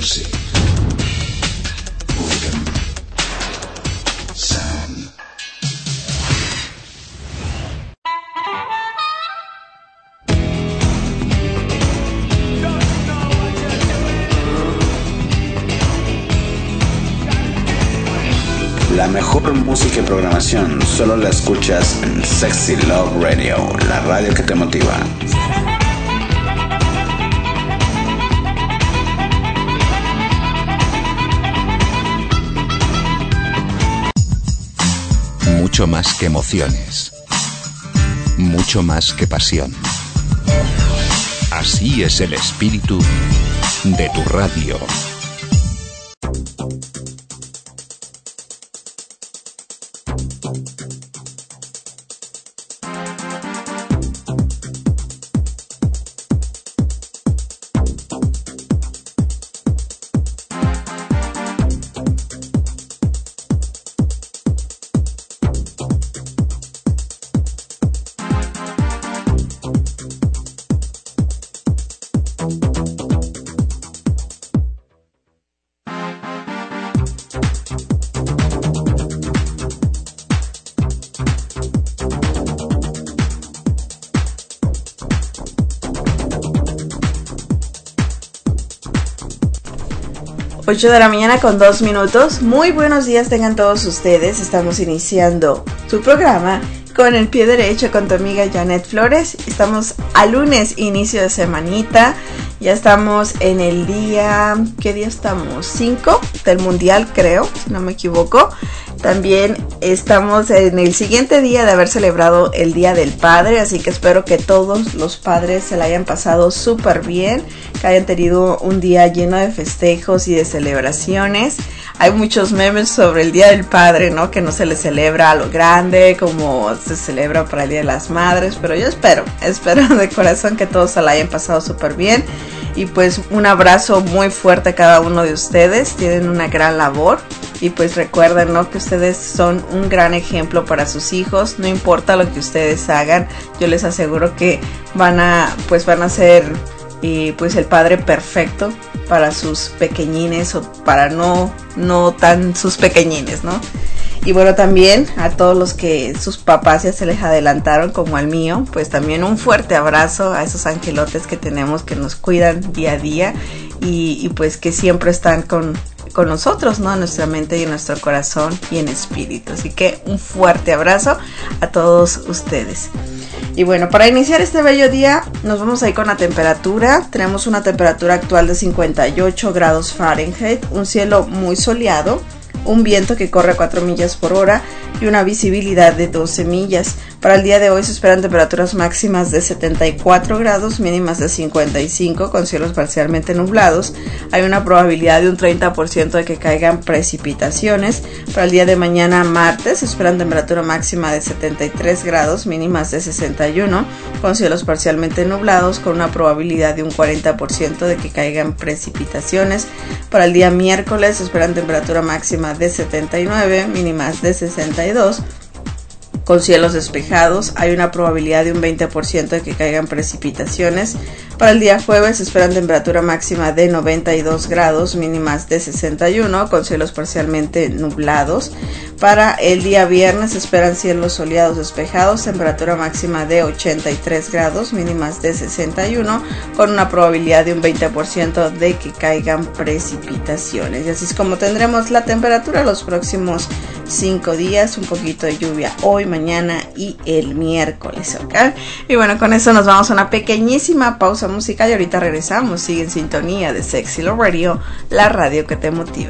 Music. Rhythm. Sound. La mejor música y programación solo la escuchas en Sexy Love Radio, la radio que te motiva. Mucho más que emociones, mucho más que pasión. Así es el espíritu de tu radio. Ocho de la mañana con 2 minutos. Muy buenos días tengan todos ustedes. Estamos iniciando su programa con el pie derecho con tu amiga Janet Flores. Estamos a lunes, inicio de semanita. Ya estamos en el día, ¿qué día estamos? 5 del mundial, creo, si no me equivoco. También estamos en el siguiente día de haber celebrado el Día del Padre, así que espero que todos los padres se la hayan pasado súper bien, que hayan tenido un día lleno de festejos y de celebraciones. Hay muchos memes sobre el Día del Padre, ¿no? Que no se le celebra a lo grande como se celebra para el Día de las Madres, pero yo espero de corazón que todos se la hayan pasado súper bien. Y pues un abrazo muy fuerte a cada uno de ustedes, tienen una gran labor. Y pues recuerden, ¿no? Que ustedes son un gran ejemplo para sus hijos. No importa lo que ustedes hagan, yo les aseguro que van a ser pues el padre perfecto para sus pequeñines, o para no tan sus pequeñines, ¿no? Y bueno, también a todos los que sus papás ya se les adelantaron, como al mío, pues también un fuerte abrazo a esos angelotes que tenemos, que nos cuidan día a día y pues que siempre están con nosotros, ¿no? En nuestra mente y en nuestro corazón y en espíritu. Así que un fuerte abrazo a todos ustedes. Y bueno, para iniciar este bello día nos vamos a ir con la temperatura. Tenemos una temperatura actual de 58 grados Fahrenheit, un cielo muy soleado, un viento que corre a 4 millas por hora y una visibilidad de 12 millas. Para el día de hoy se esperan temperaturas máximas de 74 grados, mínimas de 55, con cielos parcialmente nublados. Hay una probabilidad de un 30% de que caigan precipitaciones. Para el día de mañana, martes, se esperan temperatura máxima de 73 grados, mínimas de 61, con cielos parcialmente nublados, con una probabilidad de un 40% de que caigan precipitaciones. Para el día miércoles se esperan temperatura máxima de 79, mínimas de 62, con cielos despejados. Hay una probabilidad de un 20% de que caigan precipitaciones. Para el día jueves se esperan temperatura máxima de 92 grados, mínimas de 61, con cielos parcialmente nublados. Para el día viernes se esperan cielos soleados despejados, temperatura máxima de 83 grados, mínimas de 61, con una probabilidad de un 20% de que caigan precipitaciones. Y así es como tendremos la temperatura los próximos 5 días, un poquito de lluvia hoy, mañana y el miércoles, ¿ok? Y bueno, con eso nos vamos a una pequeñísima pausa musical y ahorita regresamos. Sigue en sintonía de Sexy Love Radio, la radio que te motiva.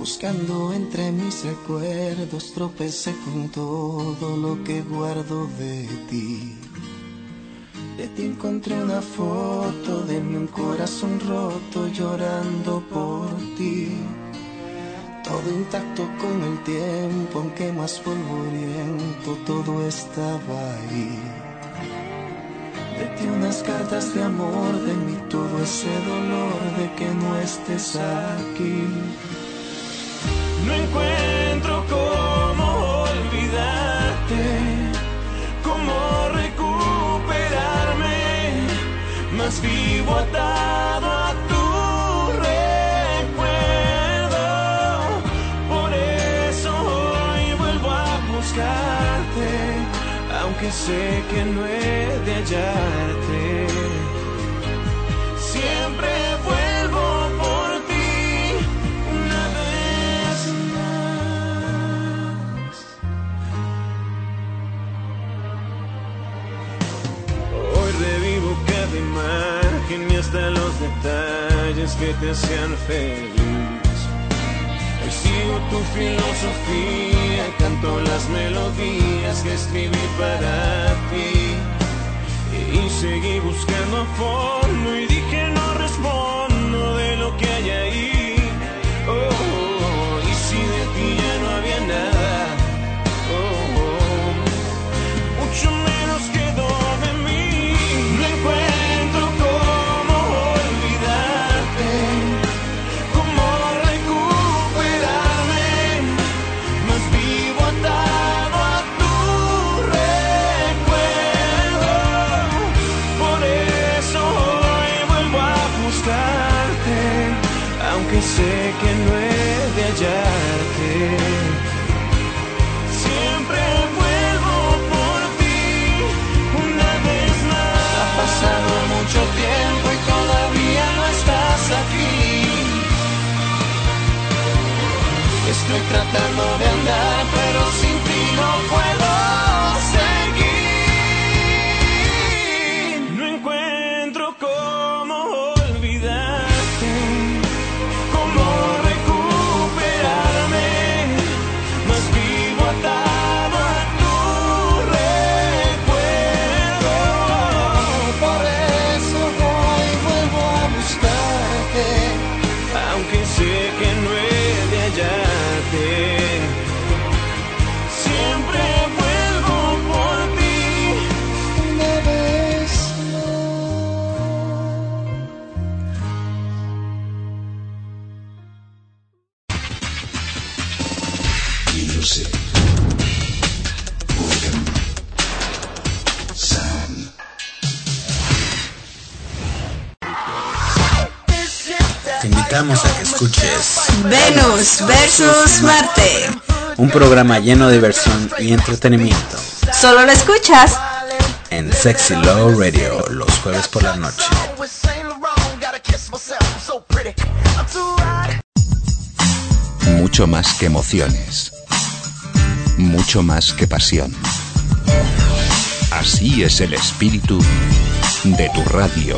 Buscando entre mis recuerdos, tropecé con todo lo que guardo de ti. De ti encontré una foto de mí, un corazón roto llorando por ti. Todo intacto con el tiempo, aunque más polvoriento, todo estaba ahí. De ti unas cartas de amor, de mí todo ese dolor de que no estés aquí. No encuentro cómo olvidarte, cómo recuperarme, más vivo atado a tu recuerdo. Por eso hoy vuelvo a buscarte, aunque sé que no he de hallarte. Siempre vuelvo por ti una vez más. Hoy revivo cada imagen y hasta los detalles que te hacían feliz. Hoy sigo tu filosofía y canto las melodías que escribí para ti. Y seguí buscando a fondo y dije no respondo de lo que hay ahí. Oh, y si de ti ya no había nada, mucho menos quedó de mí. No encuentro cómo olvidarte, cómo recuperarme, más vivo atado a tu recuerdo. Por eso hoy vuelvo a buscarte, aunque sé que no he de hallarte. Siempre vuelvo por ti una vez más. Ha pasado mucho tiempo y todavía no estás aquí. Estoy tratando de andar, pero sin ti no puedo seguir. No encuentro cómo olvidarte, cómo recuperarme, más vivo atado a tu recuerdo. Por eso hoy vuelvo a buscarte, aunque sé que no he de hallarte. Siempre vuelvo por ti una vez Music. Organ. Sound. Te invitamos a que escuches Venus versus Marte. un programa lleno de diversión y entretenimiento Solo lo escuchas en Sexy Love Radio los jueves por la noche. Mucho más que emociones. Mucho más que pasión. Así es el espíritu de tu radio.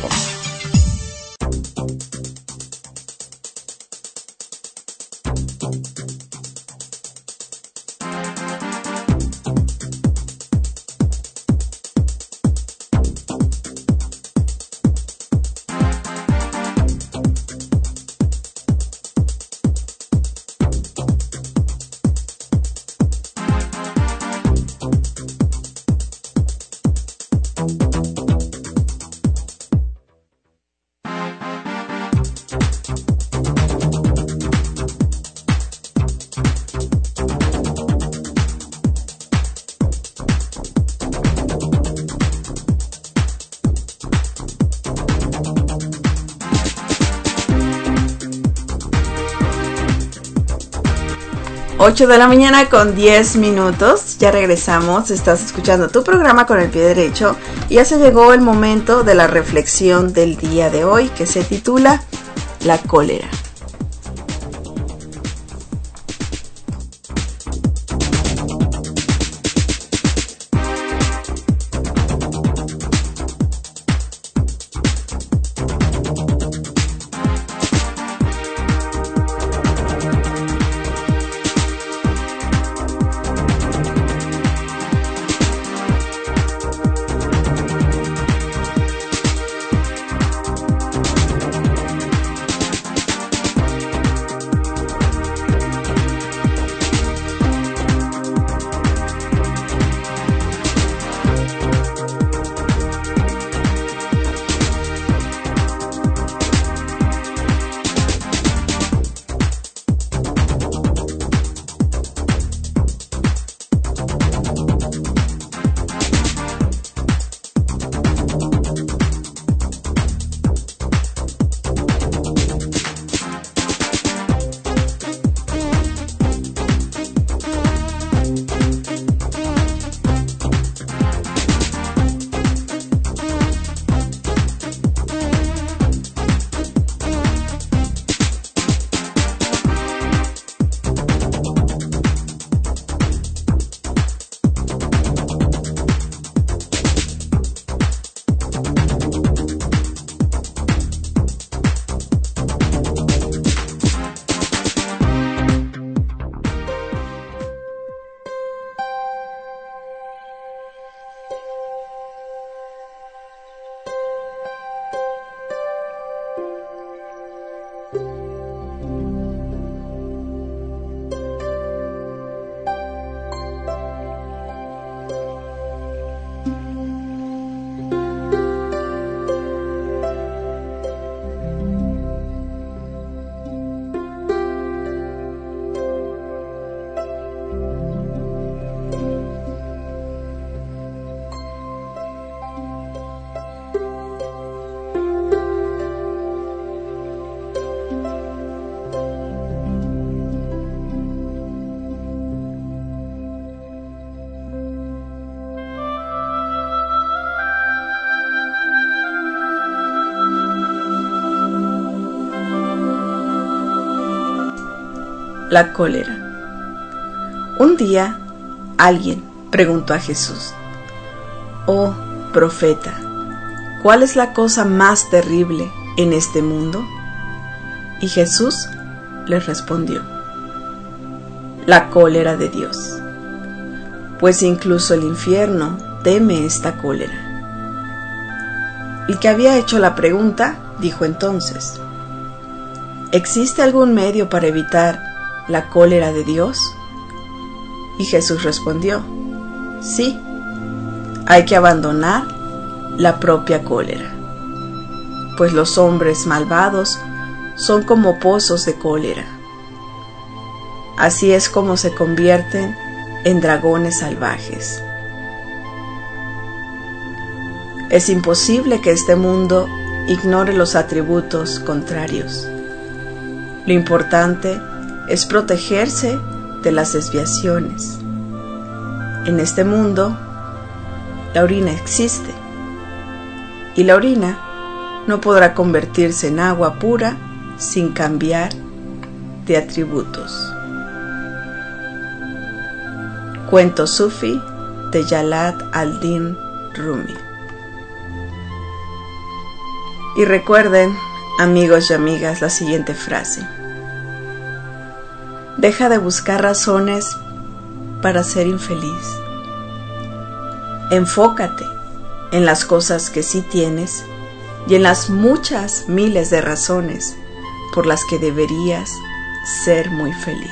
Ocho de la mañana con 10 minutos. Ya regresamos. Estás escuchando tu programa Con el Pie Derecho. Y ya se llegó el momento de la reflexión del día de hoy, que se titula La cólera. La cólera. Un día, alguien preguntó a Jesús: «Oh, profeta, ¿cuál es la cosa más terrible en este mundo?» Y Jesús les respondió: «La cólera de Dios, pues incluso el infierno teme esta cólera». El que había hecho la pregunta dijo entonces: ¿existe algún medio para evitar la cólera de Dios? Y Jesús respondió: sí, hay que abandonar la propia cólera, pues los hombres malvados son como pozos de cólera. Así es como se convierten en dragones salvajes. Es imposible que este mundo ignore los atributos contrarios. Lo importante es protegerse de las desviaciones. En este mundo, la orina existe, y la orina no podrá convertirse en agua pura sin cambiar de atributos. Cuento Sufi de Jalal al-Din Rumi. Y recuerden, amigos y amigas, la siguiente frase: deja de buscar razones para ser infeliz. Enfócate en las cosas que sí tienes y en las muchas miles de razones por las que deberías ser muy feliz.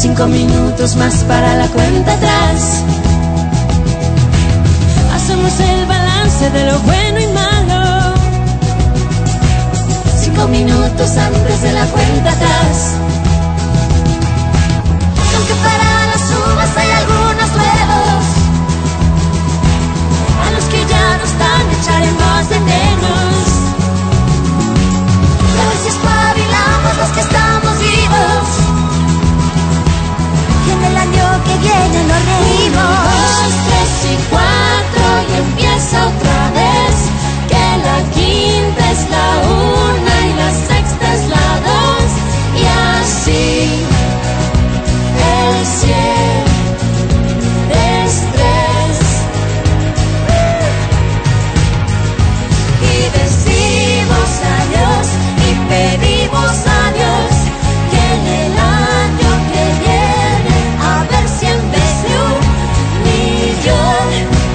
5 minutos más para la cuenta atrás. Hacemos el balance de lo bueno y malo. 5 minutos antes de la cuenta atrás. Y aunque para las uvas hay algunos nuevos, a los que ya no están echaremos de menos. Y a ver si espabilamos los que estamos vivos, y en el año que viene nos reímos. 1, 2, 3 y 4 y empieza otra vez. Que la quinta es la 1 y la sexta es la 2, y así el 100 es 3. Y decimos adiós y pedimos adiós, que en el año que viene a ver si en vez de 1 millón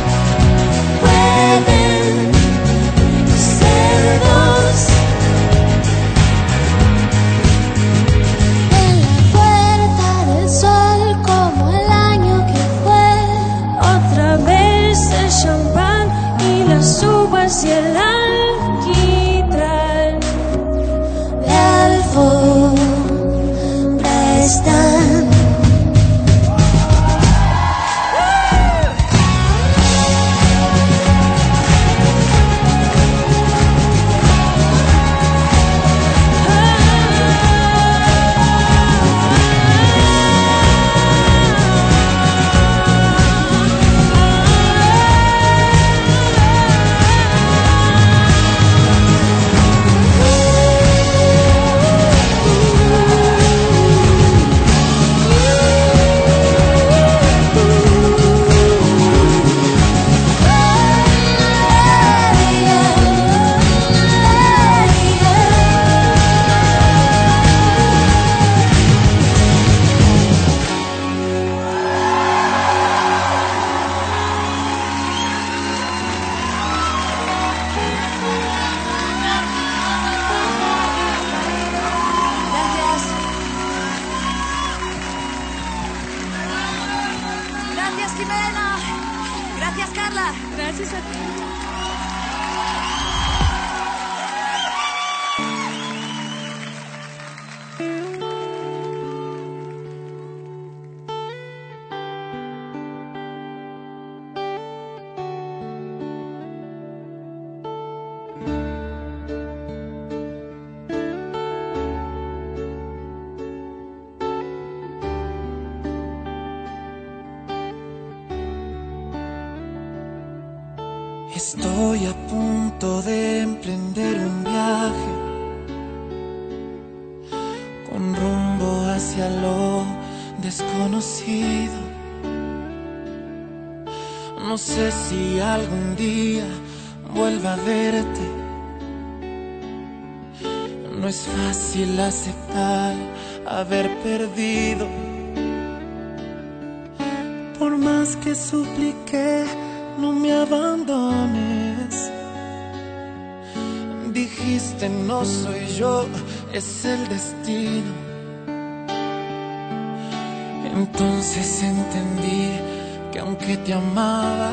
pueden ser 2. En la puerta del sol como el año que fue, otra vez el champán y las uvas y el alquitrán. De alfombra están. Gracias, Jimena. Gracias, Carla. Gracias a ti. Estoy a punto de emprender un viaje con rumbo hacia lo desconocido. No sé si algún día vuelva a verte. No es fácil aceptar haber perdido. Por más que supliqué, no me abandones. Dijiste no soy yo, es el destino. Entonces entendí que aunque te amaba,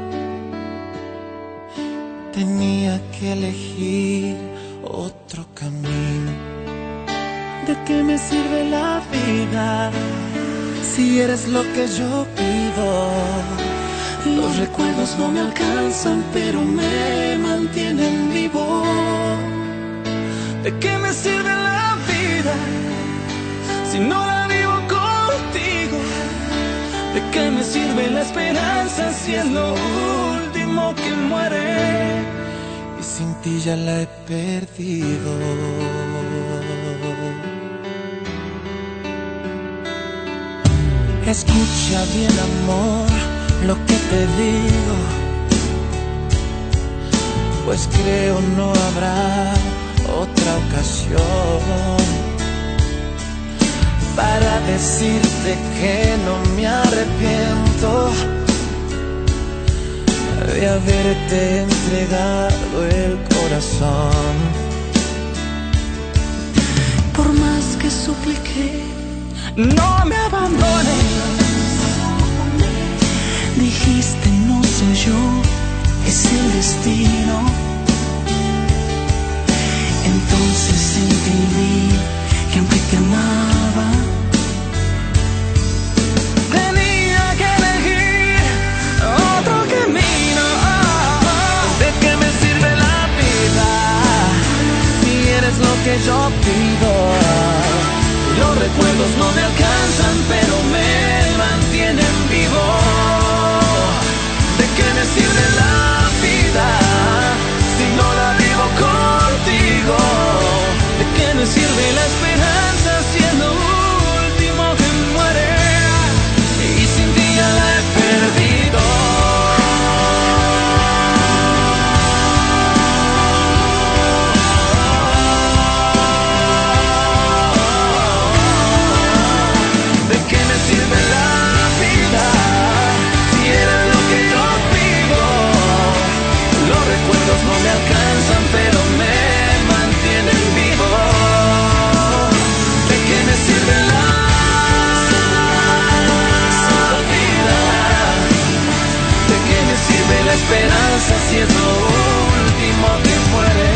tenía que elegir otro camino. ¿De qué me sirve la vida si eres lo que yo pido? Los recuerdos no me alcanzan, pero me mantienen vivo. ¿De qué me sirve la vida si no la vivo contigo? ¿De qué me sirve la esperanza si es lo último que muere? Y sin ti ya la he perdido. Escucha bien, amor, lo que te digo, pues creo no habrá otra ocasión para decirte que no me arrepiento de haberte entregado el corazón. Por más que supliqué, no me abandones. Dijiste no soy yo, es el destino. Entonces entendí que aunque te amaba, tenía que elegir otro camino. ¿De qué me sirve la vida si eres lo que yo pido? Los recuerdos no me alcanzan, pero me mantienen vivo. ¿De qué me sirve la vida si no la vivo contigo? ¿De qué me sirve la esperanza si es lo último que muere? Y sin ti ya la he perdido. ¿De qué me sirve la vida si eres lo que yo pido? Los recuerdos no me alcanzan, pero me mantienen vivo. ¿De qué me sirve la vida? ¿De qué me sirve la esperanza si es lo último que muere?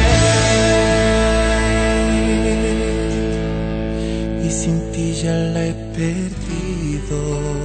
Y sin ti ya la he perdido.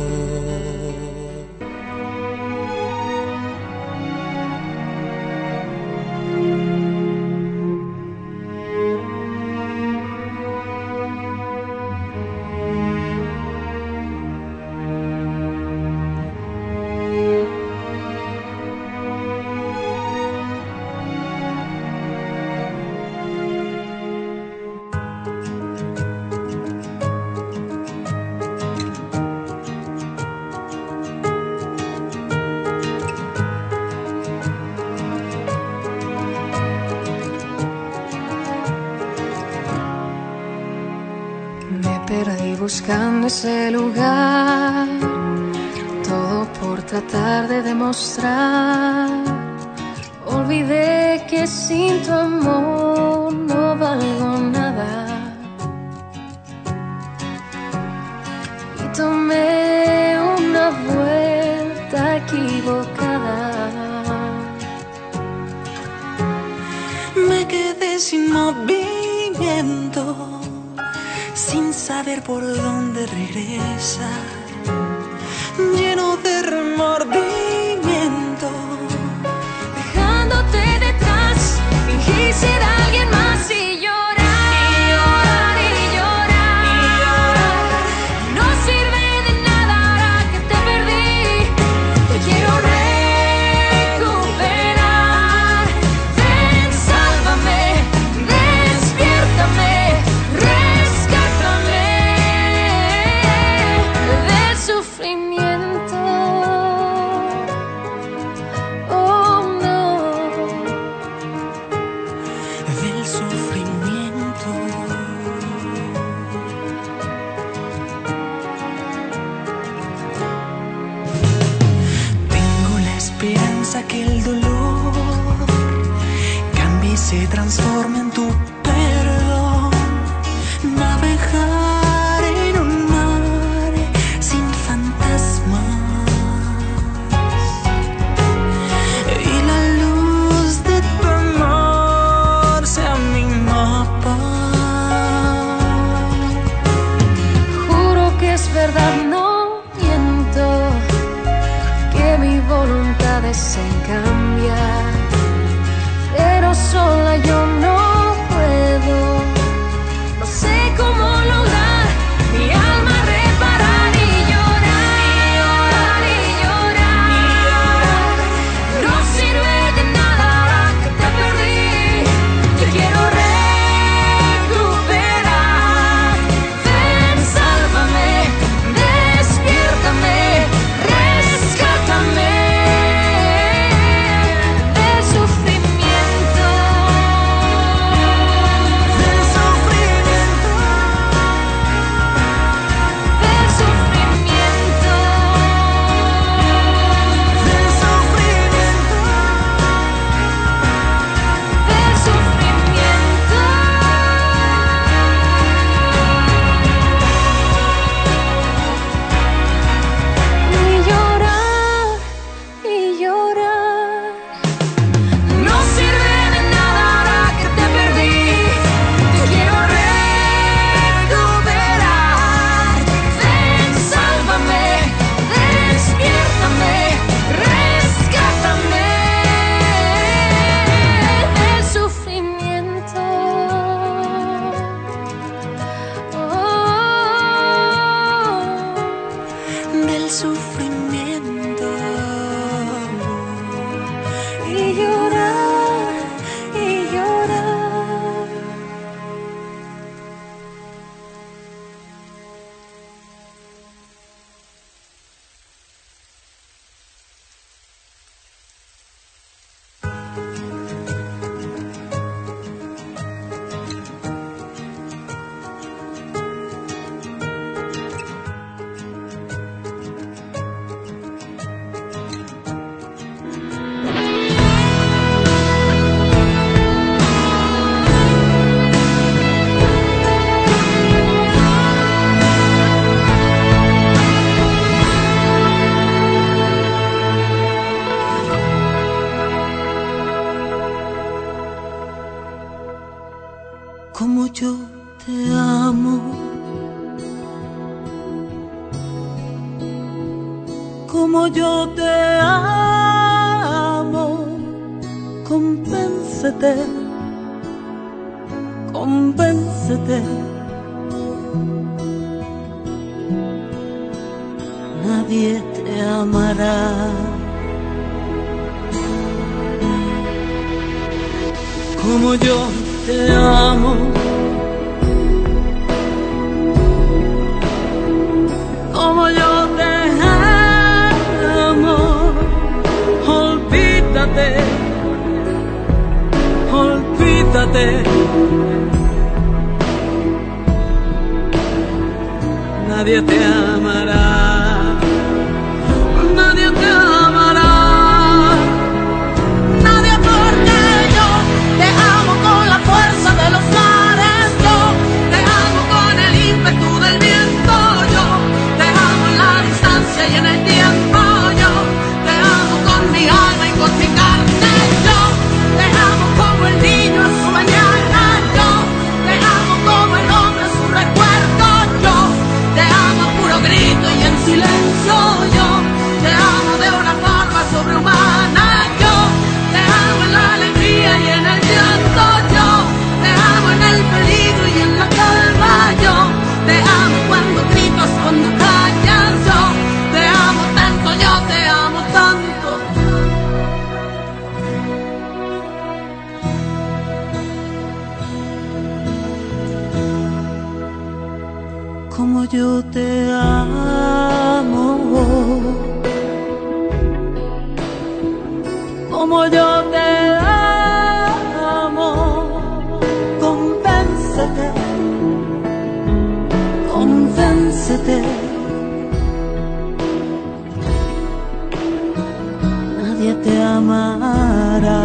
Perdí buscando ese lugar, todo por tratar de demostrar. Olvidé que sin tu amor no valgo nada. Y tomé una vuelta equivocada. Me quedé sin movimiento, sin saber por dónde regresar, lleno de remordimiento. Dejándote detrás, fingí ser alguien más y llorar, y llorar, y llorar, y llorar. No sirve de nada ahora que te perdí. Te quiero recuperar. Ven, sálvame, despiértame, del sufrimiento. Oh no, del sufrimiento. Tengo la esperanza que el dolor cambie y se transforme en tu perdón. Navegar en un mar sin fantasmas y la luz de tu amor sea mi mapa. juro que es verdad, no miento, que mi voluntad es en cambiar, pero sola yo no puedo. del sufrimiento y llorar y llorar. Como yo te amo, como yo te amo, convéncete, convéncete. Nadie te amará como yo te amo, como yo te amo. Olvídate, olvídate. Nadie te amará, nadie te amará. De los mares, yo te amo con el ímpetu del viento, yo te amo en la distancia y en el tiempo, yo te amo con mi alma y con mi carne, yo te amo como el niño a su mañana, yo te amo como el hombre a su recuerdo, yo te amo a puro grito y en silencio, yo te amo de una forma sobrehumana, yo te amo en la alegría y en el llanto, yo en el peligro y en la calma, yo te amo cuando gritas, cuando callas, yo te amo tanto, yo te amo tanto. Como yo te amo, como yo te amo. Convéncete, convéncete. Nadie te amará.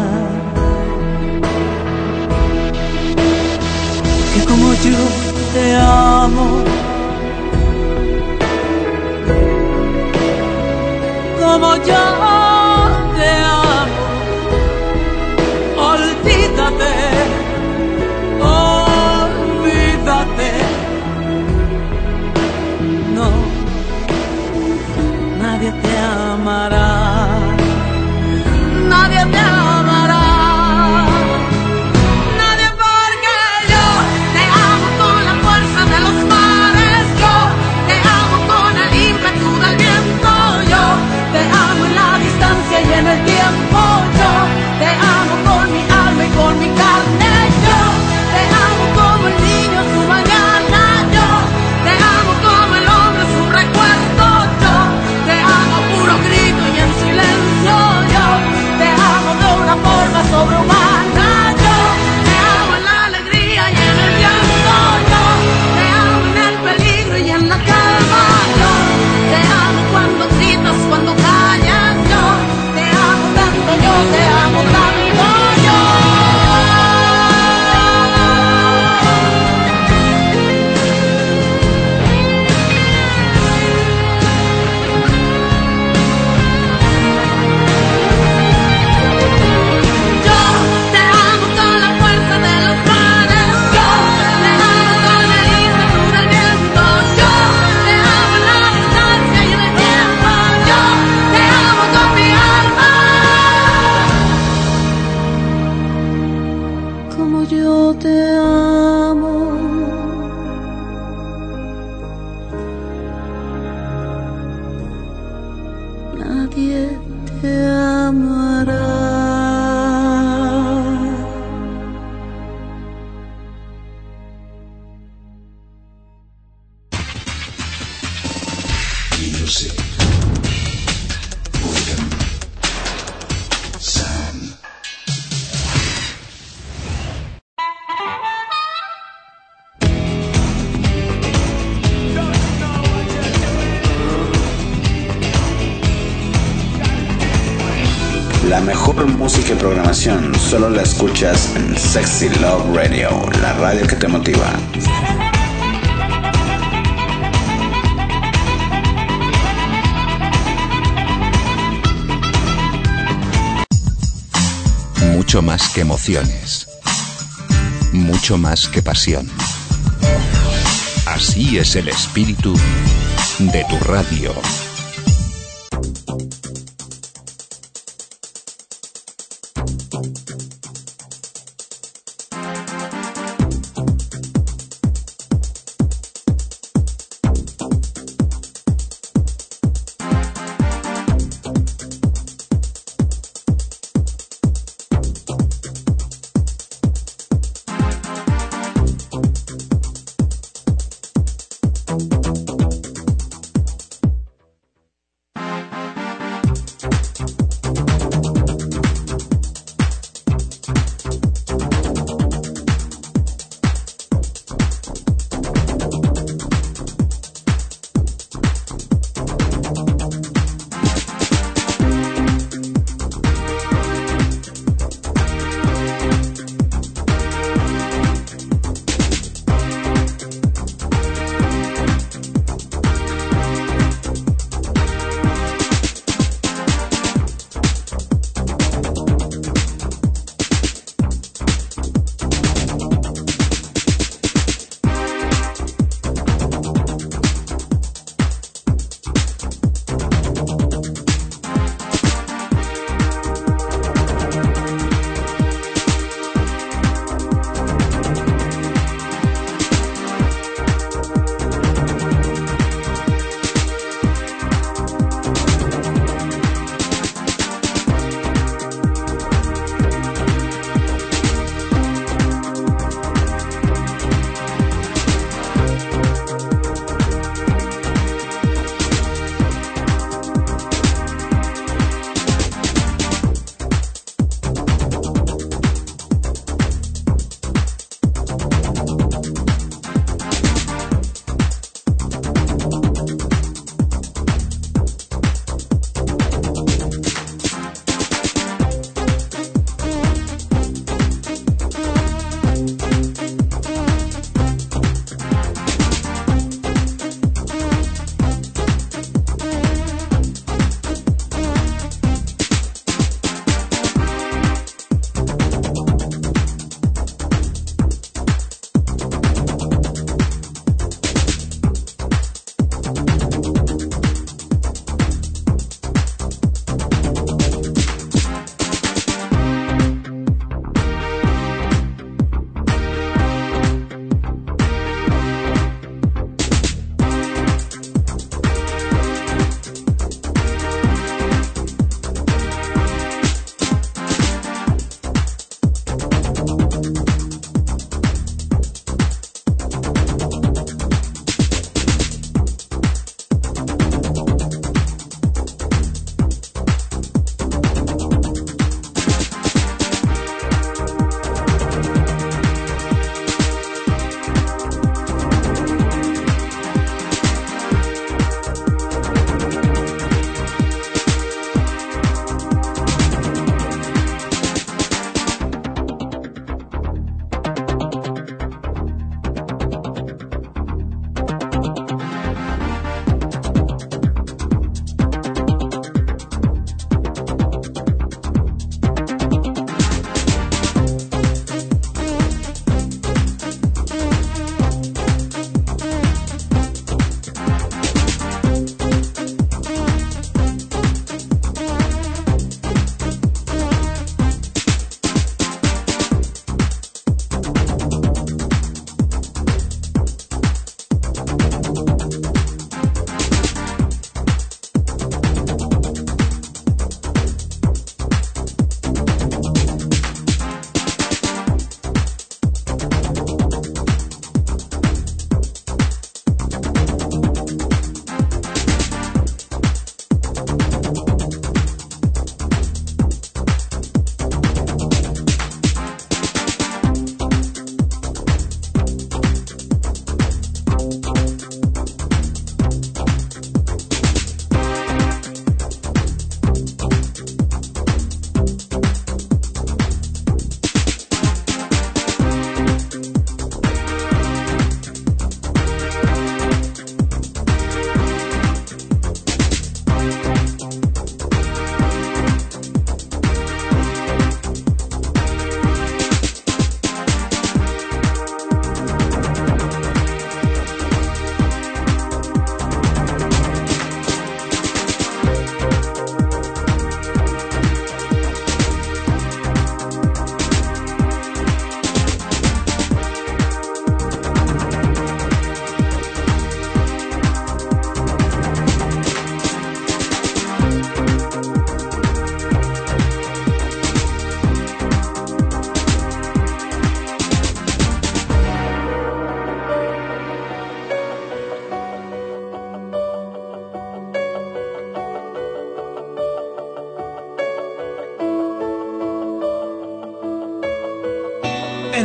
Que como yo te amo, como yo te amo, olvídate. Olvídate, no, nadie te amará, nadie te amará, nadie porque yo te amo con la fuerza de los mares, yo te amo con el ímpetu del viento, yo te amo en la distancia y en el tiempo, yo te amo con mi alma y con mi carne, yo te amo como el niño su mañana, yo te amo como el hombre su recuerdo, yo te amo puro grito y en silencio, yo te amo de una nadie te amará. La mejor música y programación solo la escuchas en Sexy Love Radio, la radio que te motiva. Mucho más que emociones. Mucho más que pasión. Así es el espíritu de tu radio.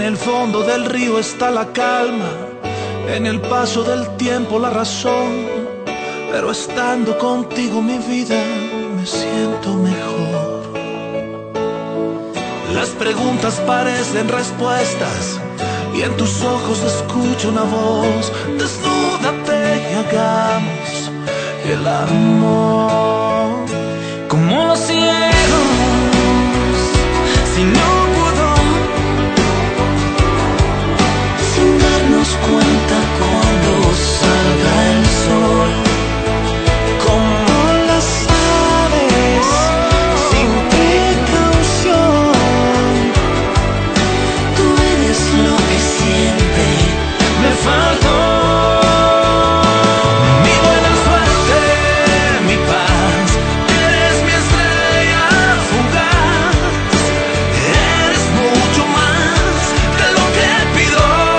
el fondo del río está la calma, en el paso del tiempo la razón, pero estando contigo mi vida me siento mejor. Las preguntas parecen respuestas y en tus ojos escucho una voz. Desnúdate y hagamos el amor como los ciegos, sin no sin darnos cuenta cuando salga el sol, como las aves, sin precaución. Tú eres lo que siempre me faltó. Mi buena suerte, mi paz, eres mi estrella fugaz. Eres mucho más de lo que pido.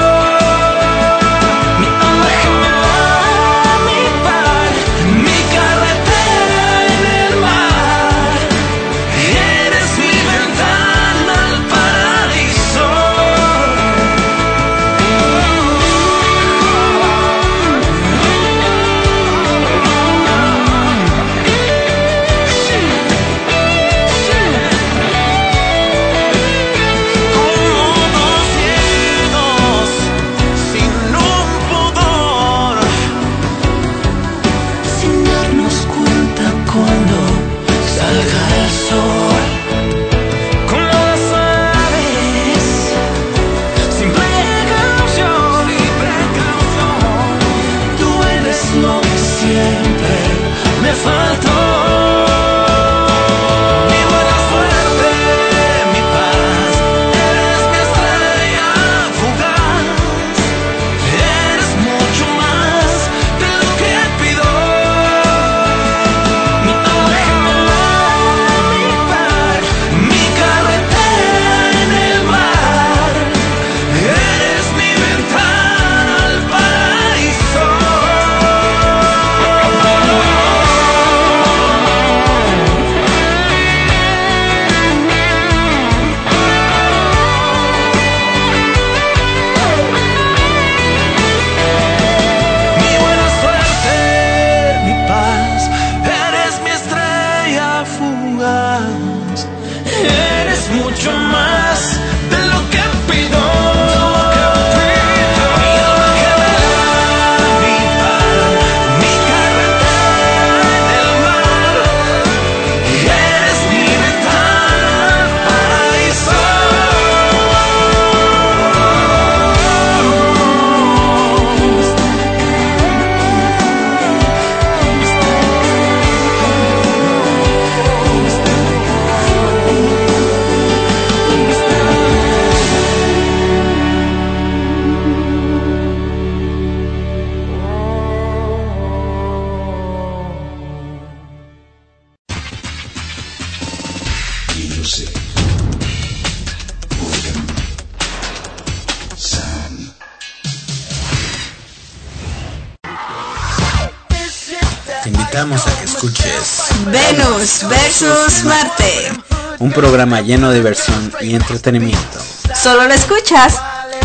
Te invitamos a que escuches Venus versus Marte. Un programa lleno de diversión y entretenimiento. Solo lo escuchas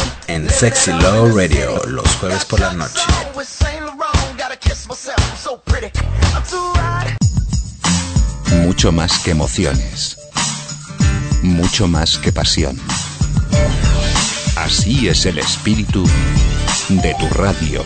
en Sexy Love Radio los jueves por la noche. Mucho más que emociones. Mucho más que pasión. Así es el espíritu de tu radio.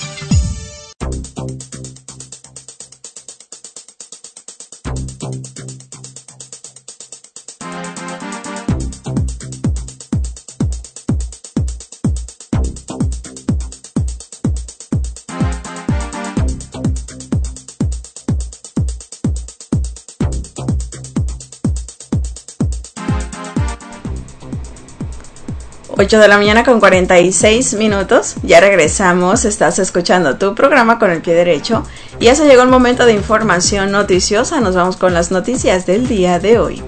Ocho de la mañana con 46 minutos. Ya regresamos. Estás escuchando tu programa Con el Pie Derecho. Y ya se llegó el momento de información noticiosa. Nos vamos con las noticias del día de hoy.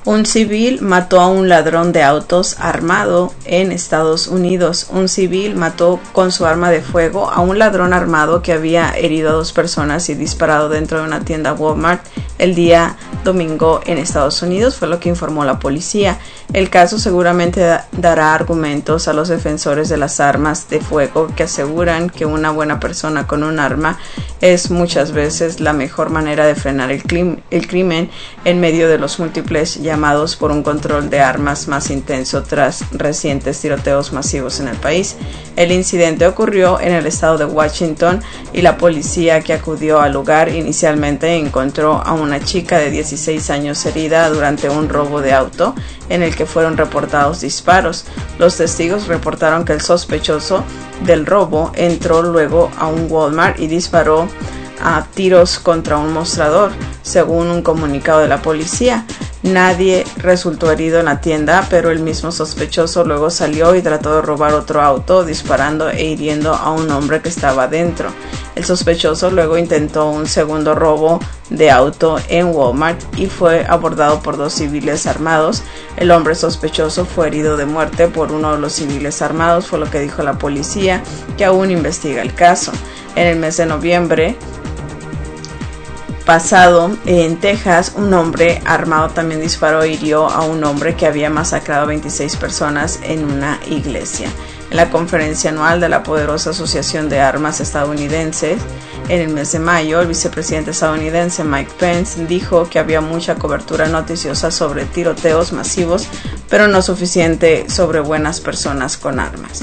Un civil mató a un ladrón de autos armado en Estados Unidos. Un civil mató con su arma de fuego a un ladrón armado que había herido a 2 personas y disparado dentro de una tienda Walmart el día domingo en Estados Unidos, fue lo que informó la policía. El caso seguramente dará argumentos a los defensores de las armas de fuego, que aseguran que una buena persona con un arma es muchas veces la mejor manera de frenar el crimen en medio de los múltiples llamados por un control de armas más intenso tras recientes tiroteos masivos en el país. El incidente ocurrió en el estado de Washington y la policía que acudió al lugar inicialmente encontró a una chica de 16 años herida durante un robo de auto en el que fueron reportados disparos. Los testigos reportaron que el sospechoso del robo entró luego a un Walmart y disparó a tiros contra un mostrador, según un comunicado de la policía. Nadie resultó herido en la tienda, pero el mismo sospechoso luego salió y trató de robar otro auto, disparando e hiriendo a un hombre que estaba dentro. El sospechoso luego intentó un segundo robo de auto en Walmart y fue abordado por 2 civiles armados. El hombre sospechoso fue herido de muerte por uno de los civiles armados, fue lo que dijo la policía, que aún investiga el caso. En el mes de noviembre pasado, en Texas, un hombre armado también disparó e hirió a un hombre que había masacrado a 26 personas en una iglesia. En la conferencia anual de la poderosa Asociación de Armas estadounidenses, en el mes de mayo, el vicepresidente estadounidense Mike Pence dijo que había mucha cobertura noticiosa sobre tiroteos masivos, pero no suficiente sobre buenas personas con armas.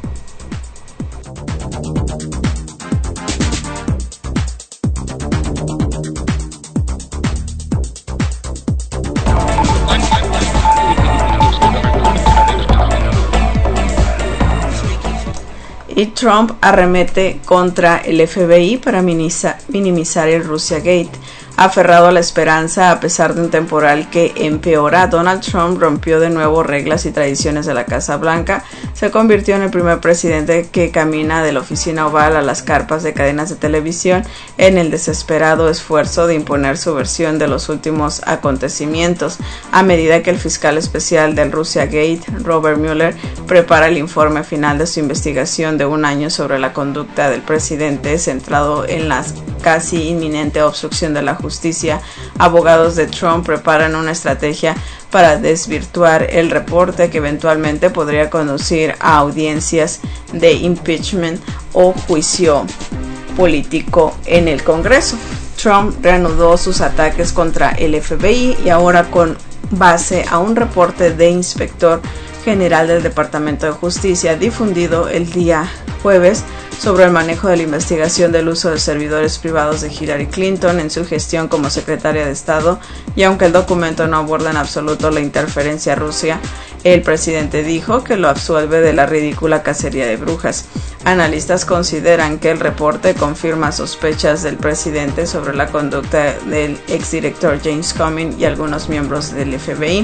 Y Trump arremete contra el FBI para minimizar el Russiagate. Aferrado a la esperanza a pesar de un temporal que empeora, Donald Trump rompió de nuevo reglas y tradiciones de la Casa Blanca. Se convirtió en el primer presidente que camina de la oficina oval a las carpas de cadenas de televisión en el desesperado esfuerzo de imponer su versión de los últimos acontecimientos, a medida que el fiscal especial del Russiagate, Robert Mueller, prepara el informe final de su investigación de 1 año sobre la conducta del presidente, centrado en la casi inminente obstrucción de la justicia. Abogados de Trump preparan una estrategia para desvirtuar el reporte que eventualmente podría conducir a audiencias de impeachment o juicio político en el Congreso. Trump reanudó sus ataques contra el FBI y ahora con base a un reporte de inspector general del Departamento de Justicia difundido el día jueves sobre el manejo de la investigación del uso de servidores privados de Hillary Clinton en su gestión como secretaria de Estado, y aunque el documento no aborda en absoluto la interferencia rusa, el presidente dijo que lo absuelve de la ridícula cacería de brujas. Analistas consideran que el reporte confirma sospechas del presidente sobre la conducta del exdirector James Comey y algunos miembros del FBI.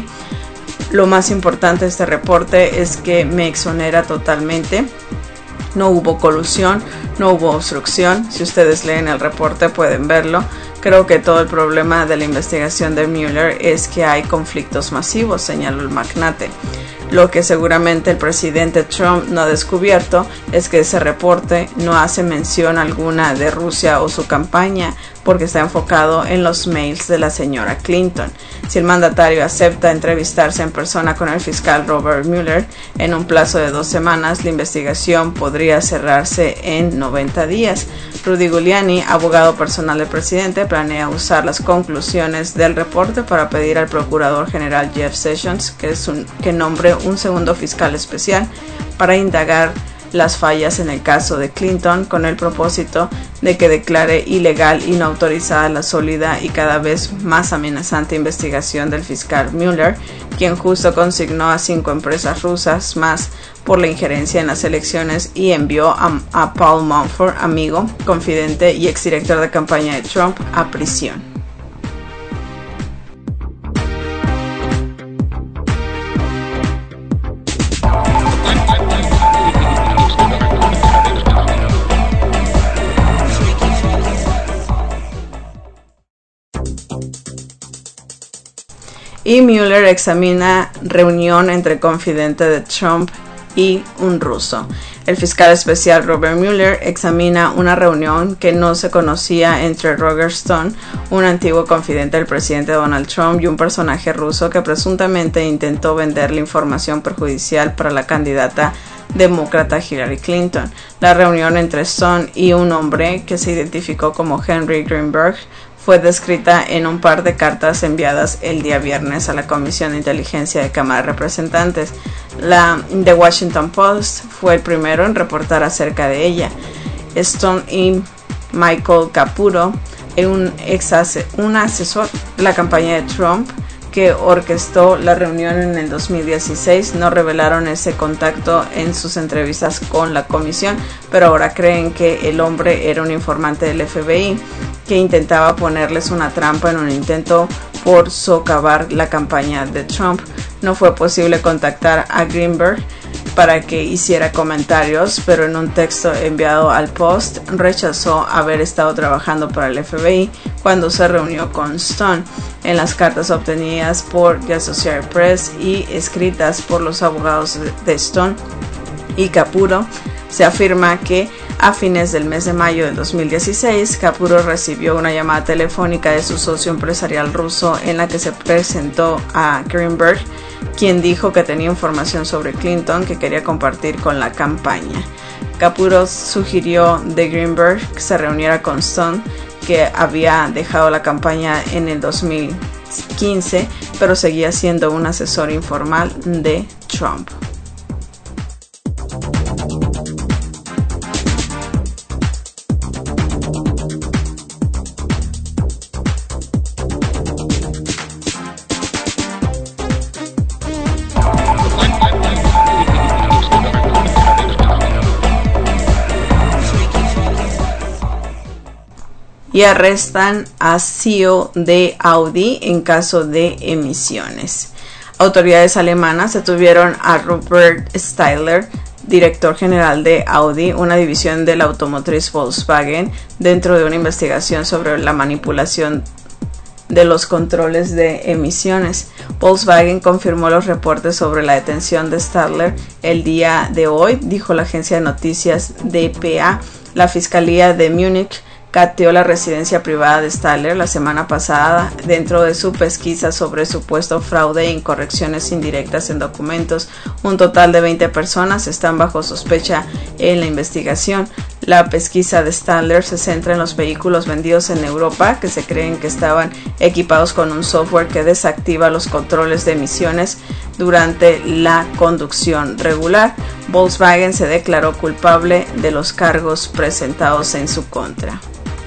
Lo más importante de este reporte es que me exonera totalmente. No hubo colusión, no hubo obstrucción. Si ustedes leen el reporte pueden verlo. Creo que todo el problema de la investigación de Mueller es que hay conflictos masivos, señaló el magnate. Lo que seguramente el presidente Trump no ha descubierto es que ese reporte no hace mención alguna de Rusia o su campaña, porque está enfocado en los mails de la señora Clinton. Si el mandatario acepta entrevistarse en persona con el fiscal Robert Mueller en un plazo de 2 semanas, la investigación podría cerrarse en 90 días. Rudy Giuliani, abogado personal del presidente, planea usar las conclusiones del reporte para pedir al procurador general Jeff Sessions que nombre un segundo fiscal especial para indagar las fallas en el caso de Clinton, con el propósito de que declare ilegal y no autorizada la sólida y cada vez más amenazante investigación del fiscal Mueller, quien justo consignó a 5 empresas rusas más por la injerencia en las elecciones y envió a Paul Manafort, amigo, confidente y exdirector de campaña de Trump, a prisión. Y Mueller examina reunión entre confidente de Trump y un ruso. El fiscal especial Robert Mueller examina una reunión que no se conocía entre Roger Stone, un antiguo confidente del presidente Donald Trump, y un personaje ruso que presuntamente intentó venderle información perjudicial para la candidata demócrata Hillary Clinton. La reunión entre Stone y un hombre que se identificó como Henry Greenberg fue descrita en un par de cartas enviadas el día viernes a la Comisión de Inteligencia de Cámara de Representantes. La The Washington Post fue el primero en reportar acerca de ella. Stone y Michael Capuro, un asesor de la campaña de Trump que orquestó la reunión en el 2016, no revelaron ese contacto en sus entrevistas con la comisión, pero ahora creen que el hombre era un informante del FBI que intentaba ponerles una trampa en un intento por socavar la campaña de Trump. No fue posible contactar a Greenberg para que hiciera comentarios, pero en un texto enviado al Post rechazó haber estado trabajando para el FBI cuando se reunió con Stone. En las cartas obtenidas por The Associated Press y escritas por los abogados de Stone y Capuro, se afirma que a fines del mes de mayo del 2016, Capuro recibió una llamada telefónica de su socio empresarial ruso en la que se presentó a Greenberg, quien dijo que tenía información sobre Clinton que quería compartir con la campaña. Capuro sugirió de Greenberg que se reuniera con Stone, que había dejado la campaña en el 2015, pero seguía siendo un asesor informal de Trump. Y arrestan a CEO de Audi en caso de emisiones. Autoridades alemanas detuvieron a Rupert Stadler, director general de Audi, una división de la automotriz Volkswagen, dentro de una investigación sobre la manipulación de los controles de emisiones. Volkswagen confirmó los reportes sobre la detención de Stadler el día de hoy, dijo la agencia de noticias dpa. La Fiscalía de Múnich cateó la residencia privada de Stadler la semana pasada dentro de su pesquisa sobre supuesto fraude e incorrecciones indirectas en documentos. Un total de 20 personas están bajo sospecha en la investigación. La pesquisa de Stadler se centra en los vehículos vendidos en Europa que se creen que estaban equipados con un software que desactiva los controles de emisiones durante la conducción regular. Volkswagen se declaró culpable de los cargos presentados en su contra.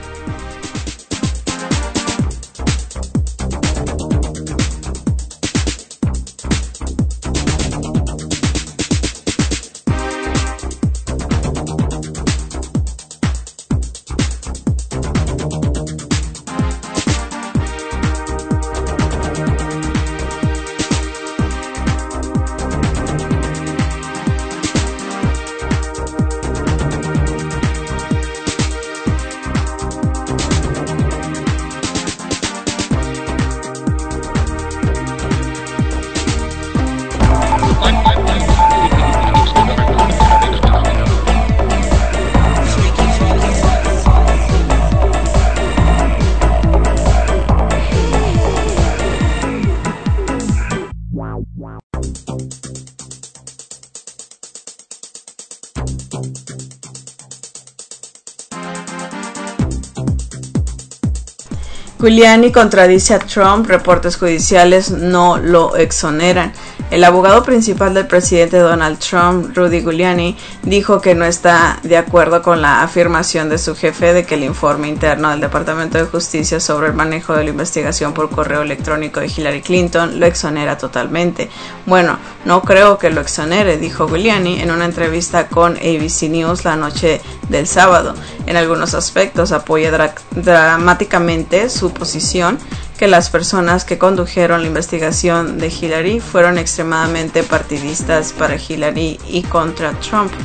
Giuliani contradice a Trump, reportes judiciales no lo exoneran. El abogado principal del presidente Donald Trump, Rudy Giuliani, dijo que no está de acuerdo con la afirmación de su jefe de que el informe interno del Departamento de Justicia sobre el manejo de la investigación por correo electrónico de Hillary Clinton lo exonera totalmente. Bueno, no creo que lo exonere, dijo Giuliani en una entrevista con ABC News la noche del sábado. En algunos aspectos apoya dramáticamente su posición que las personas que condujeron la investigación de Hillary fueron extremadamente partidistas para Hillary y contra Trump.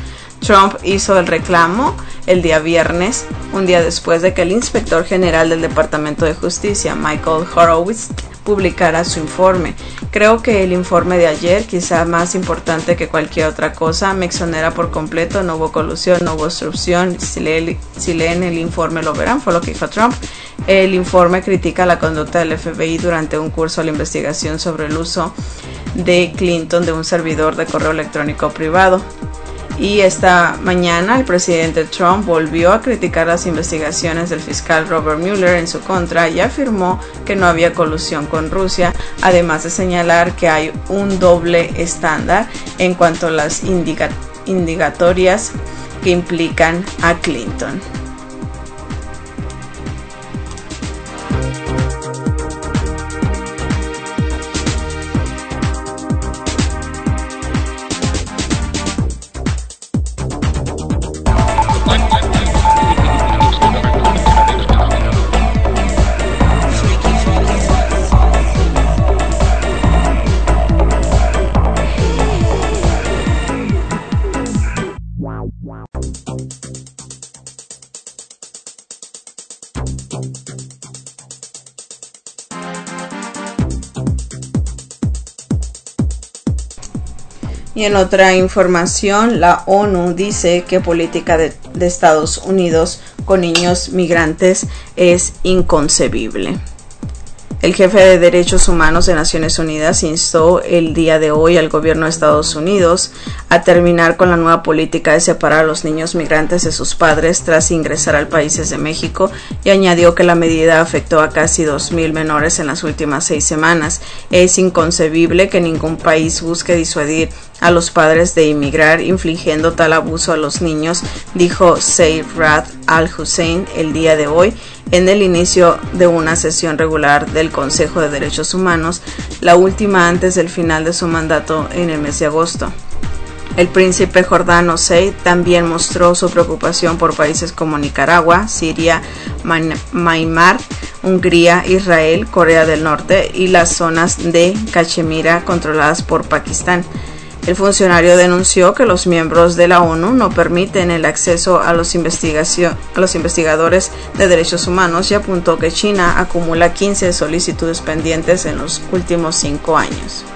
Trump hizo el reclamo el día viernes, un día después de que el inspector general del Departamento de Justicia, Michael Horowitz, publicara su informe. Creo que el informe de ayer, quizá más importante que cualquier otra cosa, me exonera por completo, no hubo colusión, no hubo obstrucción, si leen el informe lo verán, fue lo que dijo Trump. El informe critica la conducta del FBI durante un curso de la investigación sobre el uso de Clinton de un servidor de correo electrónico privado. Y esta mañana el presidente Trump volvió a criticar las investigaciones del fiscal Robert Mueller en su contra y afirmó que no había colusión con Rusia, además de señalar que hay un doble estándar en cuanto a las indagatorias que implican a Clinton. Y en otra información, la ONU dice que política de Estados Unidos con niños migrantes es inconcebible. El jefe de Derechos Humanos de Naciones Unidas instó el día de hoy al gobierno de Estados Unidos a terminar con la nueva política de separar a los niños migrantes de sus padres tras ingresar al país desde México y añadió que la medida afectó a casi 2,000 menores en las últimas 6 semanas. Es inconcebible que ningún país busque disuadir a los padres de inmigrar infligiendo tal abuso a los niños, dijo Zeid Ra'ad Al Hussein el día de hoy en el inicio de una sesión regular del Consejo de Derechos Humanos, la última antes del final de su mandato en el mes de agosto. El príncipe Jordano Zeid también mostró su preocupación por países como Nicaragua, Siria, Myanmar, Hungría, Israel, Corea del Norte y las zonas de Cachemira controladas por Pakistán. El funcionario denunció que los miembros de la ONU no permiten el acceso a los investigadores de derechos humanos y apuntó que China acumula 15 solicitudes pendientes en los últimos 5 años.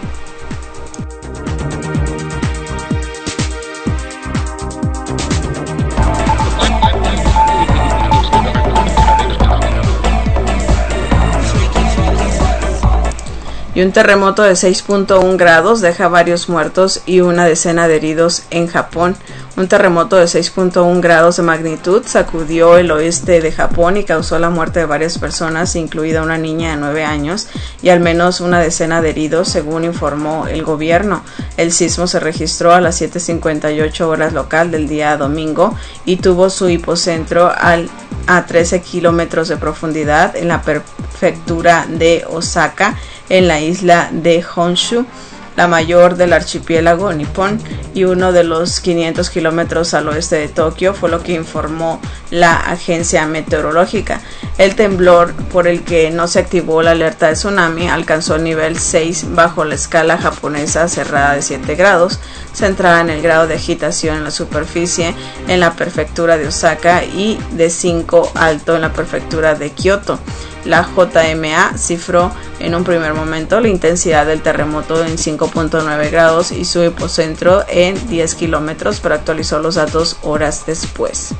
Y un terremoto de 6.1 grados deja varios muertos y una decena de heridos en Japón. Un terremoto de 6.1 grados de magnitud sacudió el oeste de Japón y causó la muerte de varias personas, incluida una niña de 9 años, y al menos una decena de heridos, según informó el gobierno. El sismo se registró a las 7:58 horas local del día domingo y tuvo su hipocentro a 13 kilómetros de profundidad en la prefectura de Osaka, en la isla de Honshu, la mayor del archipiélago nipón y uno de los 500 kilómetros al oeste de Tokio, fue lo que informó la agencia meteorológica. El temblor, por el que no se activó la alerta de tsunami, alcanzó el nivel 6 bajo la escala japonesa cerrada de 7 grados, centrada en el grado de agitación en la superficie en la prefectura de Osaka y de 5 alto en la prefectura de Kioto. La JMA cifró en un primer momento la intensidad del terremoto en 5.9 grados y su epicentro en 10 kilómetros, pero actualizó los datos horas después.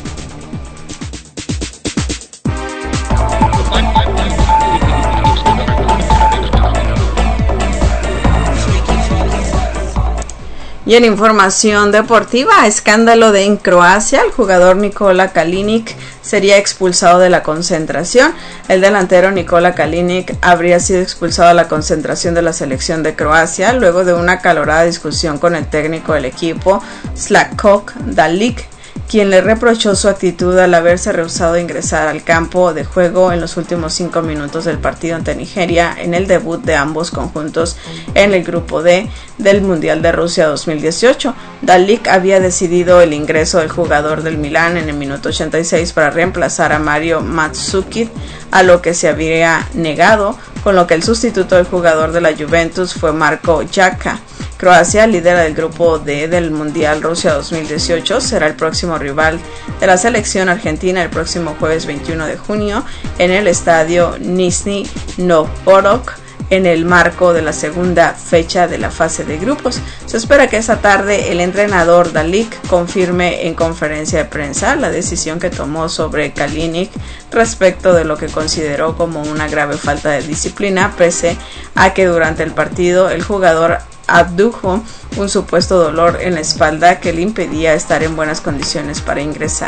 Y en información deportiva, escándalo en Croacia, el jugador Nikola Kalinic sería expulsado de la concentración. El delantero Nikola Kalinic habría sido expulsado de la concentración de la selección de Croacia luego de una acalorada discusión con el técnico del equipo, Zlatko Dalic, quien le reprochó su actitud al haberse rehusado a ingresar al campo de juego en los últimos 5 minutos del partido ante Nigeria en el debut de ambos conjuntos en el grupo D del Mundial de Rusia 2018. Dalic había decidido el ingreso del jugador del Milán en el minuto 86 para reemplazar a Mario Mandzukic, a lo que se había negado, con lo que el sustituto del jugador de la Juventus fue Marco Jaka. Croacia, líder del grupo D del Mundial Rusia 2018, será el próximo rival de la selección argentina el próximo jueves 21 de junio en el estadio Nizhny Novgorod, en el marco de la segunda fecha de la fase de grupos. Se espera que esta tarde el entrenador Dalic confirme en conferencia de prensa la decisión que tomó sobre Kalinic respecto de lo que consideró como una grave falta de disciplina, pese a que durante el partido el jugador abdujo un supuesto dolor en la espalda que le impedía estar en buenas condiciones para ingresar.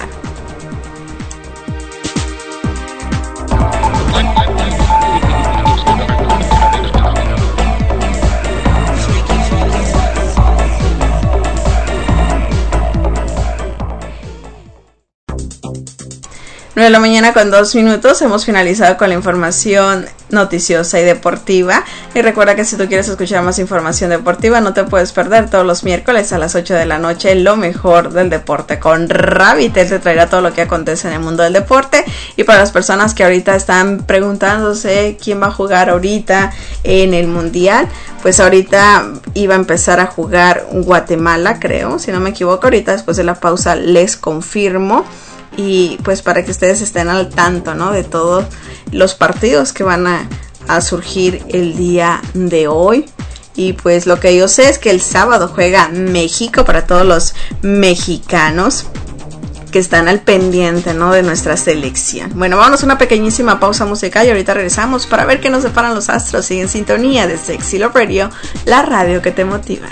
De la mañana con 2 minutos, hemos finalizado con la información noticiosa y deportiva. Y recuerda que si tú quieres escuchar más información deportiva, no te puedes perder todos los miércoles a las 8 de la noche lo mejor del deporte con Rabbit. Él te traerá todo lo que acontece en el mundo del deporte. Y para las personas que ahorita están preguntándose quién va a jugar ahorita en el mundial, pues ahorita iba a empezar a jugar Guatemala, creo, si no me equivoco. Ahorita después de la pausa les confirmo. Y pues para que ustedes estén al tanto, ¿no?, de todos los partidos que van a surgir el día de hoy. Y pues lo que yo sé es que el sábado juega México, para todos los mexicanos que están al pendiente, ¿no?, de nuestra selección. Bueno, vámonos a una pequeñísima pausa musical y ahorita regresamos para ver qué nos deparan los astros. Sigue en sintonía de Sexy Love Radio, la radio que te motiva.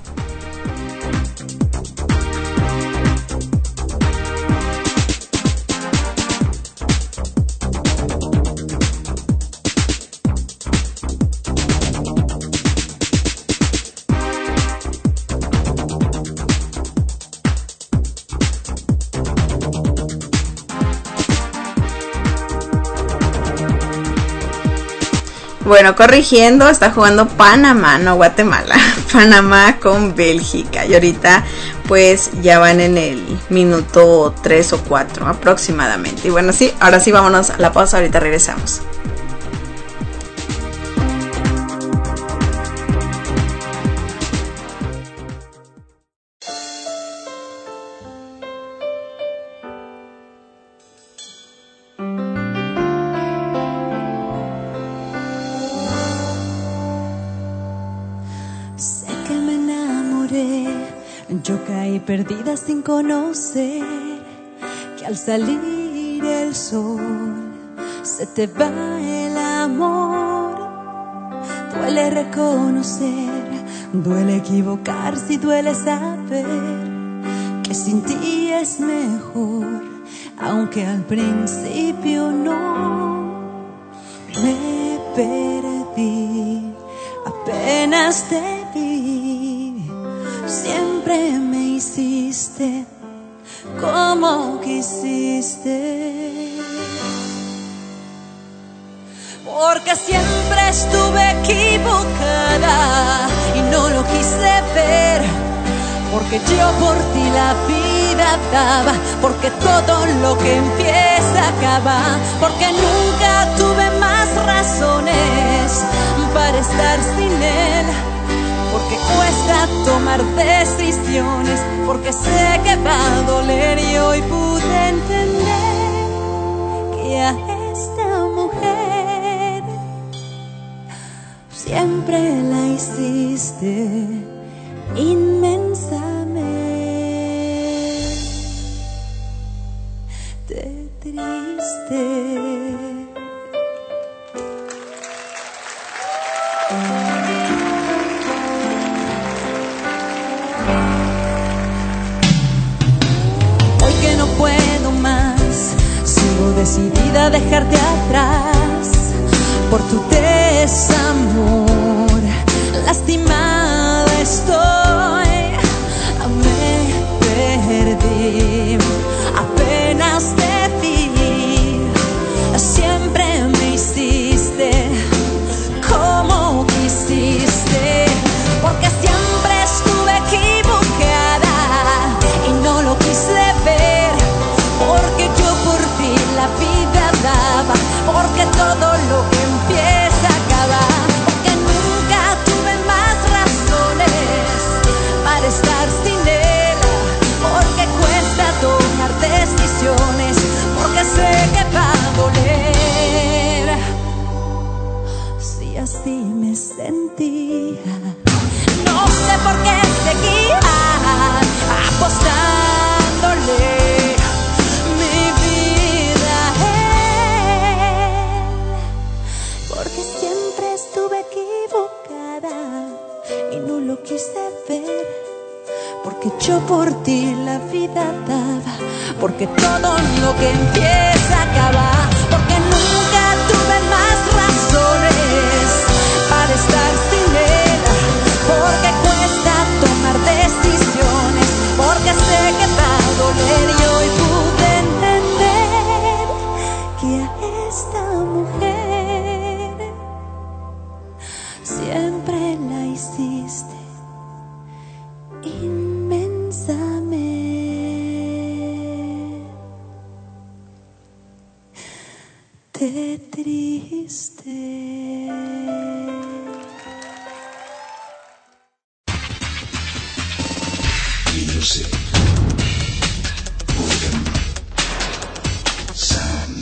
Bueno, corrigiendo, está jugando Panamá, no Guatemala. Panamá con Bélgica. Y ahorita pues ya van en el minuto 3 o 4 aproximadamente. Y bueno, sí, ahora sí vámonos a la pausa, ahorita regresamos. Yo caí perdida sin conocer que al salir el sol se te va el amor. Duele reconocer, duele equivocarse y duele saber que sin ti es mejor, aunque al principio no. Me perdí, apenas te vi. Siempre me hiciste como quisiste, porque siempre estuve equivocada y no lo quise ver, porque yo por ti la vida daba, porque todo lo que empieza acaba, porque nunca tuve más razones para estar sin él, porque cuesta tomar decisiones, porque sé que va a doler y hoy pude entender que a esta mujer siempre la hiciste inmensamente triste. Puedo más, sigo decidida a dejarte atrás por tu desamor. Lastimada estoy, me perdí, apenas te vi. Siempre me hiciste como quisiste, porque siempre estuve equivocada y no lo quise ver, porque yo por ti la vida daba, porque todo lo que empieza sentía. No sé por qué seguía apostándole mi vida a él, porque siempre estuve equivocada y no lo quise ver, porque yo por ti la vida daba, porque todo lo que empieza acaba, porque nunca tuve más razones para estar sin él, porque cuesta tomar decisiones, porque sé que va a doler, y hoy pude entender que a esta mujer siempre la hiciste inmensamente triste. Music. Rhythm. Sound.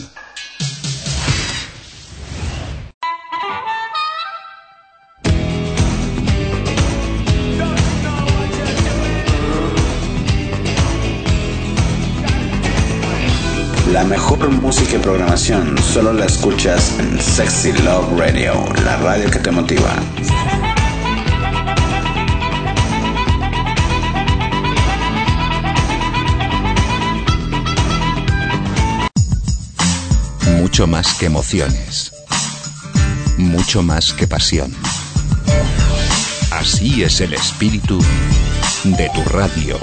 La mejor música y programación solo la escuchas en Sexy Love Radio, la radio que te motiva. Mucho más que emociones. Mucho más que pasión. Así es el espíritu de tu radio.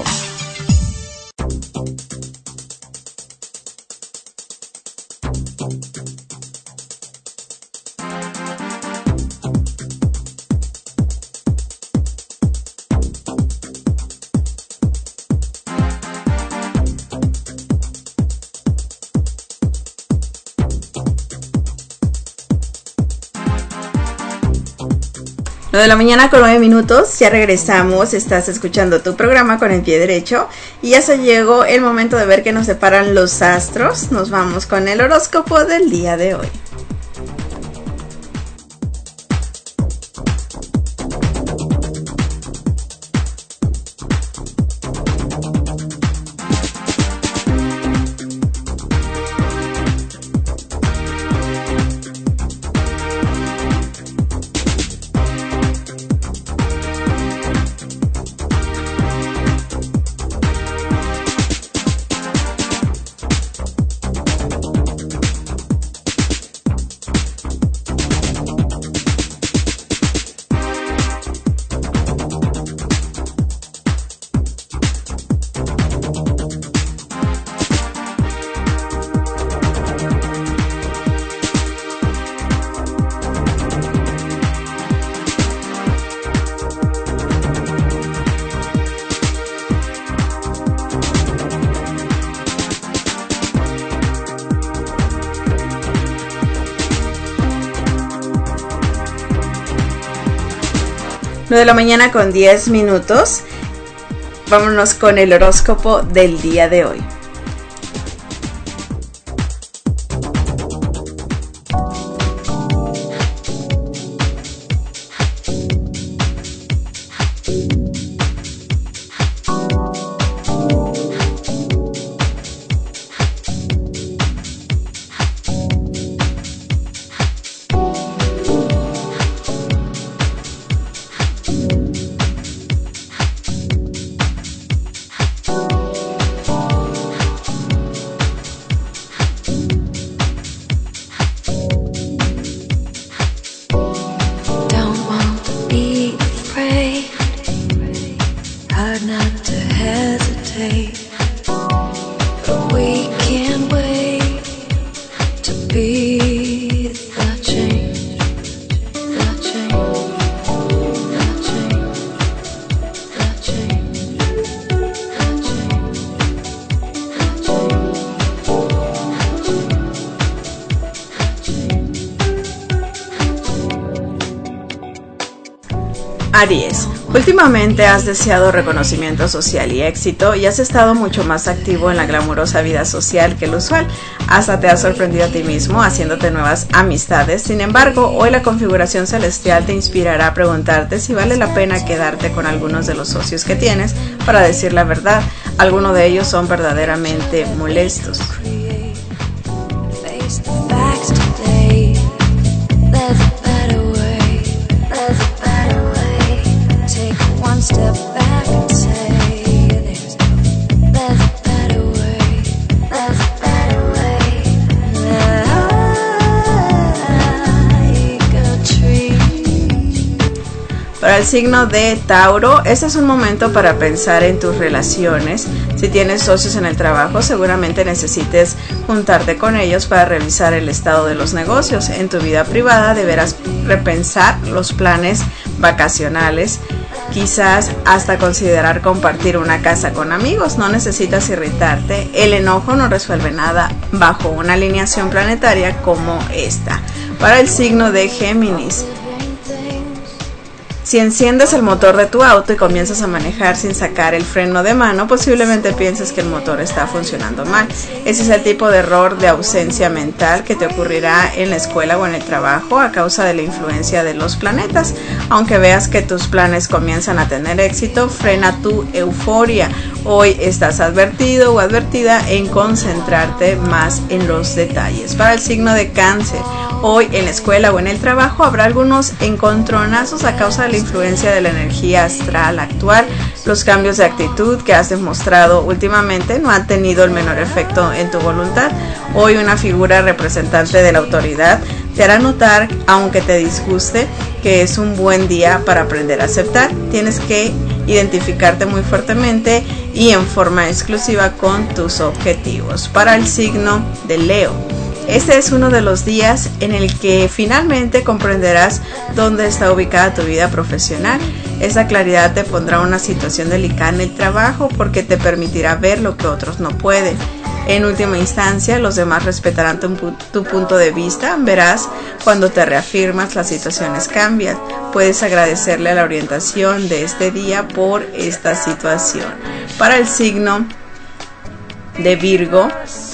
De la mañana con 9 minutos, ya regresamos, estás escuchando tu programa con el pie derecho y ya se llegó el momento de ver que nos separan los astros. Nos vamos con el horóscopo del día de hoy. De la mañana con 10 minutos. Vámonos con el horóscopo del día de hoy. Aries, últimamente has deseado reconocimiento social y éxito y has estado mucho más activo en la glamurosa vida social que lo usual. Hasta te has sorprendido a ti mismo haciéndote nuevas amistades. Sin embargo, hoy la configuración celestial te inspirará a preguntarte si vale la pena quedarte con algunos de los socios que tienes. Para decir la verdad, algunos de ellos son verdaderamente molestos. Step back and say there's a better way, there's a better way. Like a tree. Para el signo de Tauro, este es un momento para pensar en tus relaciones. Si tienes socios en el trabajo, seguramente necesites juntarte con ellos para revisar el estado de los negocios. En tu vida privada deberás repensar los planes vacacionales. Quizás hasta considerar compartir una casa con amigos. No necesitas irritarte. El enojo no resuelve nada bajo una alineación planetaria como esta. Para el signo de Géminis, si enciendes el motor de tu auto y comienzas a manejar sin sacar el freno de mano, posiblemente pienses que el motor está funcionando mal. Ese es el tipo de error de ausencia mental que te ocurrirá en la escuela o en el trabajo a causa de la influencia de los planetas. Aunque veas que tus planes comienzan a tener éxito, frena tu euforia. Hoy estás advertido o advertida en concentrarte más en los detalles. Para el signo de Cáncer, hoy en la escuela o en el trabajo habrá algunos encontronazos a causa de la influencia de la energía astral actual. Los cambios de actitud que has demostrado últimamente no han tenido el menor efecto en tu voluntad. Hoy una figura representante de la autoridad te hará notar, aunque te disguste, que es un buen día para aprender a aceptar. Tienes que identificarte muy fuertemente y en forma exclusiva con tus objetivos. Para el signo de Leo, este es uno de los días en el que finalmente comprenderás dónde está ubicada tu vida profesional. Esa claridad te pondrá en una situación delicada en el trabajo porque te permitirá ver lo que otros no pueden. En última instancia, los demás respetarán tu punto de vista. Verás, cuando te reafirmas, las situaciones cambian. Puedes agradecerle a la orientación de este día por esta situación. Para el signo de Virgo,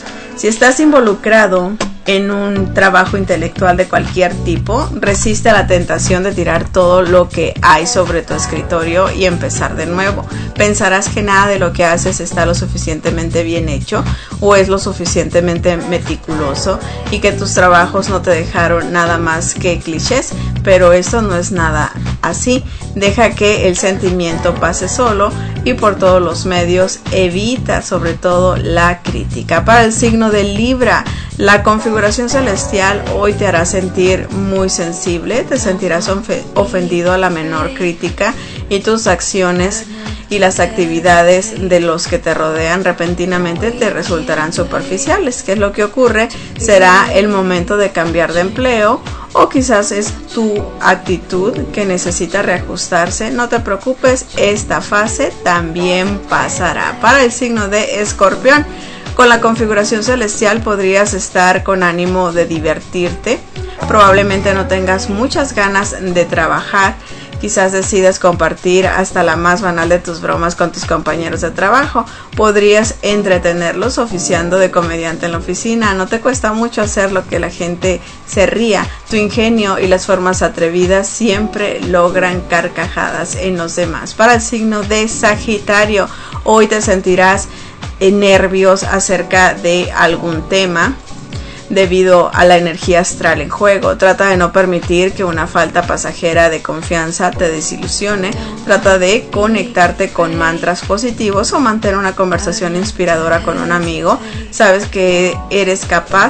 si estás involucrado en un trabajo intelectual de cualquier tipo, resiste a la tentación de tirar todo lo que hay sobre tu escritorio y empezar de nuevo. Pensarás que nada de lo que haces está lo suficientemente bien hecho o es lo suficientemente meticuloso y que tus trabajos no te dejaron nada más que clichés, pero esto no es nada así. Deja que el sentimiento pase solo y por todos los medios evita sobre todo la crítica. Para el signo de Libra, la configuración celestial hoy te hará sentir muy sensible, te sentirás ofendido a la menor crítica y tus acciones y las actividades de los que te rodean repentinamente te resultarán superficiales. ¿Qué es lo que ocurre? Será el momento de cambiar de empleo o quizás es tu actitud que necesita reajustarse. No te preocupes, esta fase también pasará. Para el signo de Escorpión, con la configuración celestial podrías estar con ánimo de divertirte. Probablemente no tengas muchas ganas de trabajar. Quizás decidas compartir hasta la más banal de tus bromas con tus compañeros de trabajo. Podrías entretenerlos oficiando de comediante en la oficina. No te cuesta mucho hacer lo que la gente se ría. Tu ingenio y las formas atrevidas siempre logran carcajadas en los demás. Para el signo de Sagitario, hoy te sentirás nervios acerca de algún tema debido a la energía astral en juego. Trata de no permitir que una falta pasajera de confianza te desilusione. Trata de conectarte con mantras positivos o mantener una conversación inspiradora con un amigo. Sabes que eres capaz.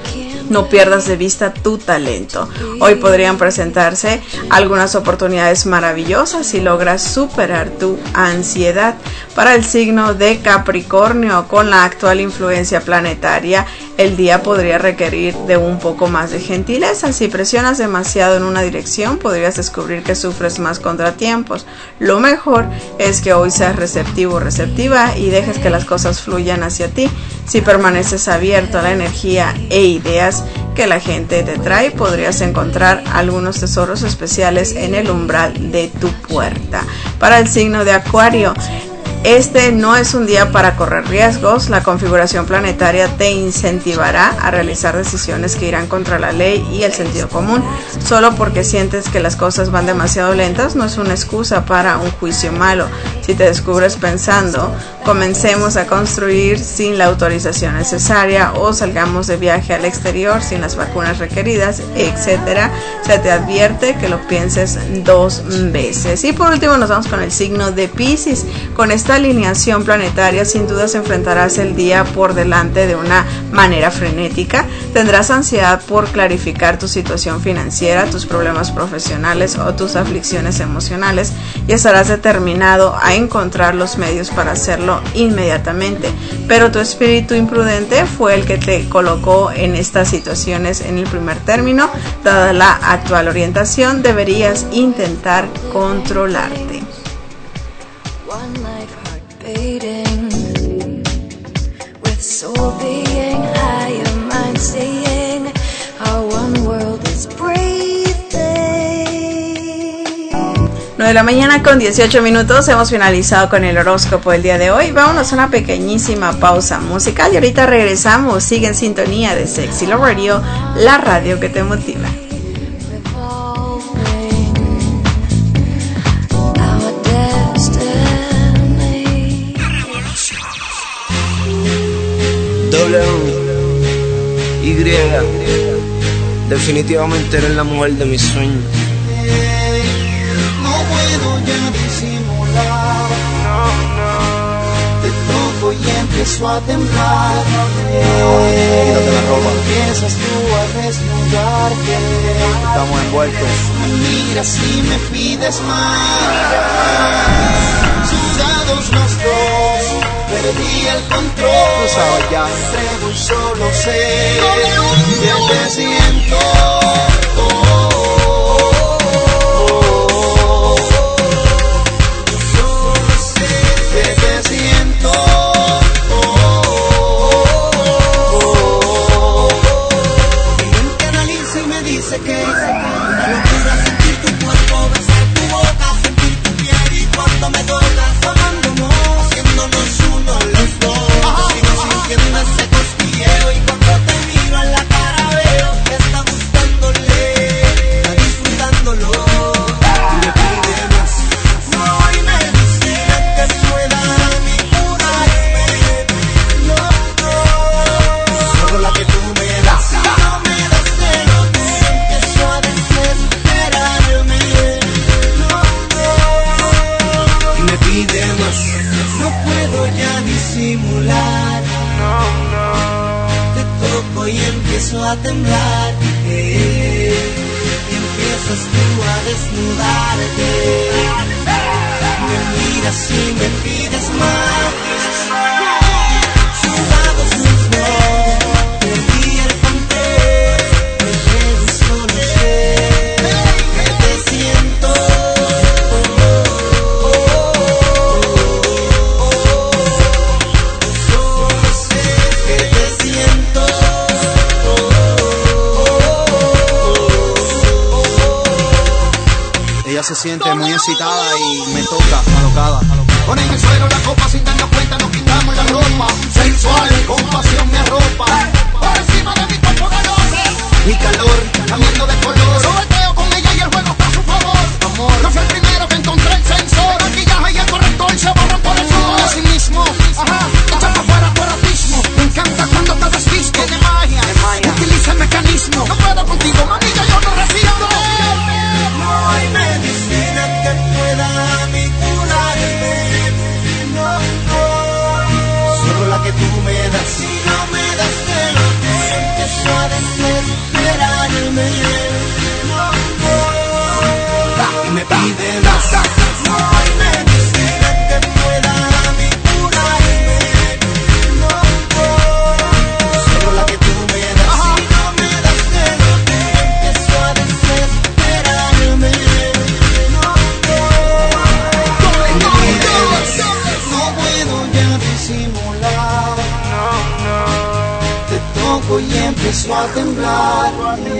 No pierdas de vista tu talento. Hoy podrían presentarse algunas oportunidades maravillosas si logras superar tu ansiedad. Para el signo de Capricornio, con la actual influencia planetaria, el día podría requerir de un poco más de gentileza. Si presionas demasiado en una dirección, podrías descubrir que sufres más contratiempos. Lo mejor es que hoy seas receptivo o receptiva y dejes que las cosas fluyan hacia ti. Si permaneces abierto a la energía e ideas que la gente te trae, podrías encontrar algunos tesoros especiales en el umbral de tu puerta. Para el signo de Acuario, este no es un día para correr riesgos. La configuración planetaria te incentivará a realizar decisiones que irán contra la ley y el sentido común. Solo porque sientes que las cosas van demasiado lentas no es una excusa para un juicio malo. Si te descubres pensando, comencemos a construir sin la autorización necesaria o salgamos de viaje al exterior sin las vacunas requeridas, etc., se te advierte que lo pienses 2 veces. Y por último nos vamos con el signo de Piscis. Con esta alineación planetaria sin duda enfrentarás el día por delante de una manera frenética. Tendrás ansiedad por clarificar tu situación financiera, tus problemas profesionales o tus aflicciones emocionales, y estarás determinado a encontrar los medios para hacerlo inmediatamente. Pero tu espíritu imprudente fue el que te colocó en estas situaciones en el primer término. Dada la actual orientación, deberías intentar controlarte. One life heart beating, with soul being higher, mind staying, our one world is breathing. 9 de la mañana con 18 minutos, hemos finalizado con el horóscopo el día de hoy. Vámonos a una pequeñísima pausa musical y ahorita regresamos. Sigue en sintonía de Sexy Love Radio, la radio que te motiva. Y definitivamente eres la mujer de mis sueños. No puedo ya disimular, te toco y empiezo a temblar. Quítate la ropa. Empiezas tú a desnudarte. Estamos envueltos. Me miras y me pides más. Sudados los dos, perdí el control. Tú sabes ya. Entrego y solo sé que te siento. A temblar, empiezas tú a desnudarte, me miras y me pides más. Sudados los dos, perdí el control, me quedo y solo sé que te siento. Solo sé que te siento. Ella se siente muy excitada y me toca alocada. Pon en el suelo la copa sin darnos cuenta, nos quitamos la ropa. Sensual, con pasión me arropa. Por encima de mi cuerpo galones. Mi calor, cambiando de color. Sobeteo con ella y el juego está a su favor. Amor, no fue el primero que encontré el sensor. El maquillaje y el corrector se borran por el sudor. Así mismo, ajá, echa para afuera por ratismo. Me encanta cuando te desvisto. Tiene magia, utiliza el mecanismo. No puedo contigo, manilla, yo no resisto. No hay medicina que pueda a mí curarme. No, no. Solo la que tú me das. Si no me das, te lo doy. Empiezo a desesperarme. empiezo a temblar.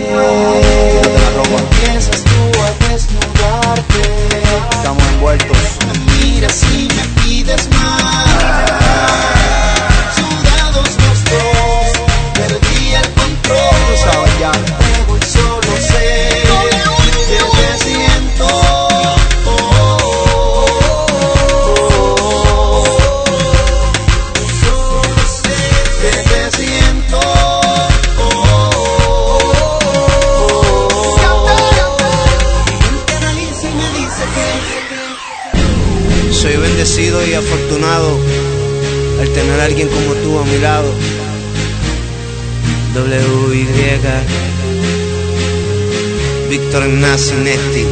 Empiezas tú a desnudarte. Estamos envueltos. Me miras y me pides más. Sudados los dos, perdí el control. Tú sabes ya. Debo y solo sé que te siento. Soy bendecido y afortunado al tener a alguien como tú a mi lado. W.Y. Víctor Ignacio Nesti.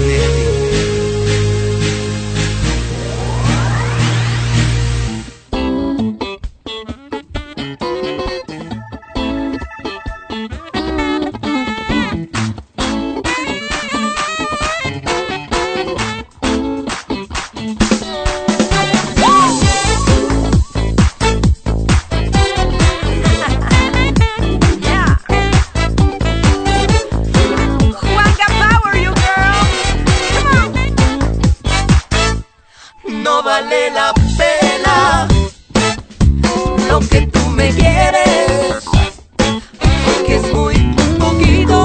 No vale la pena lo que tú me quieres, porque es muy poquito.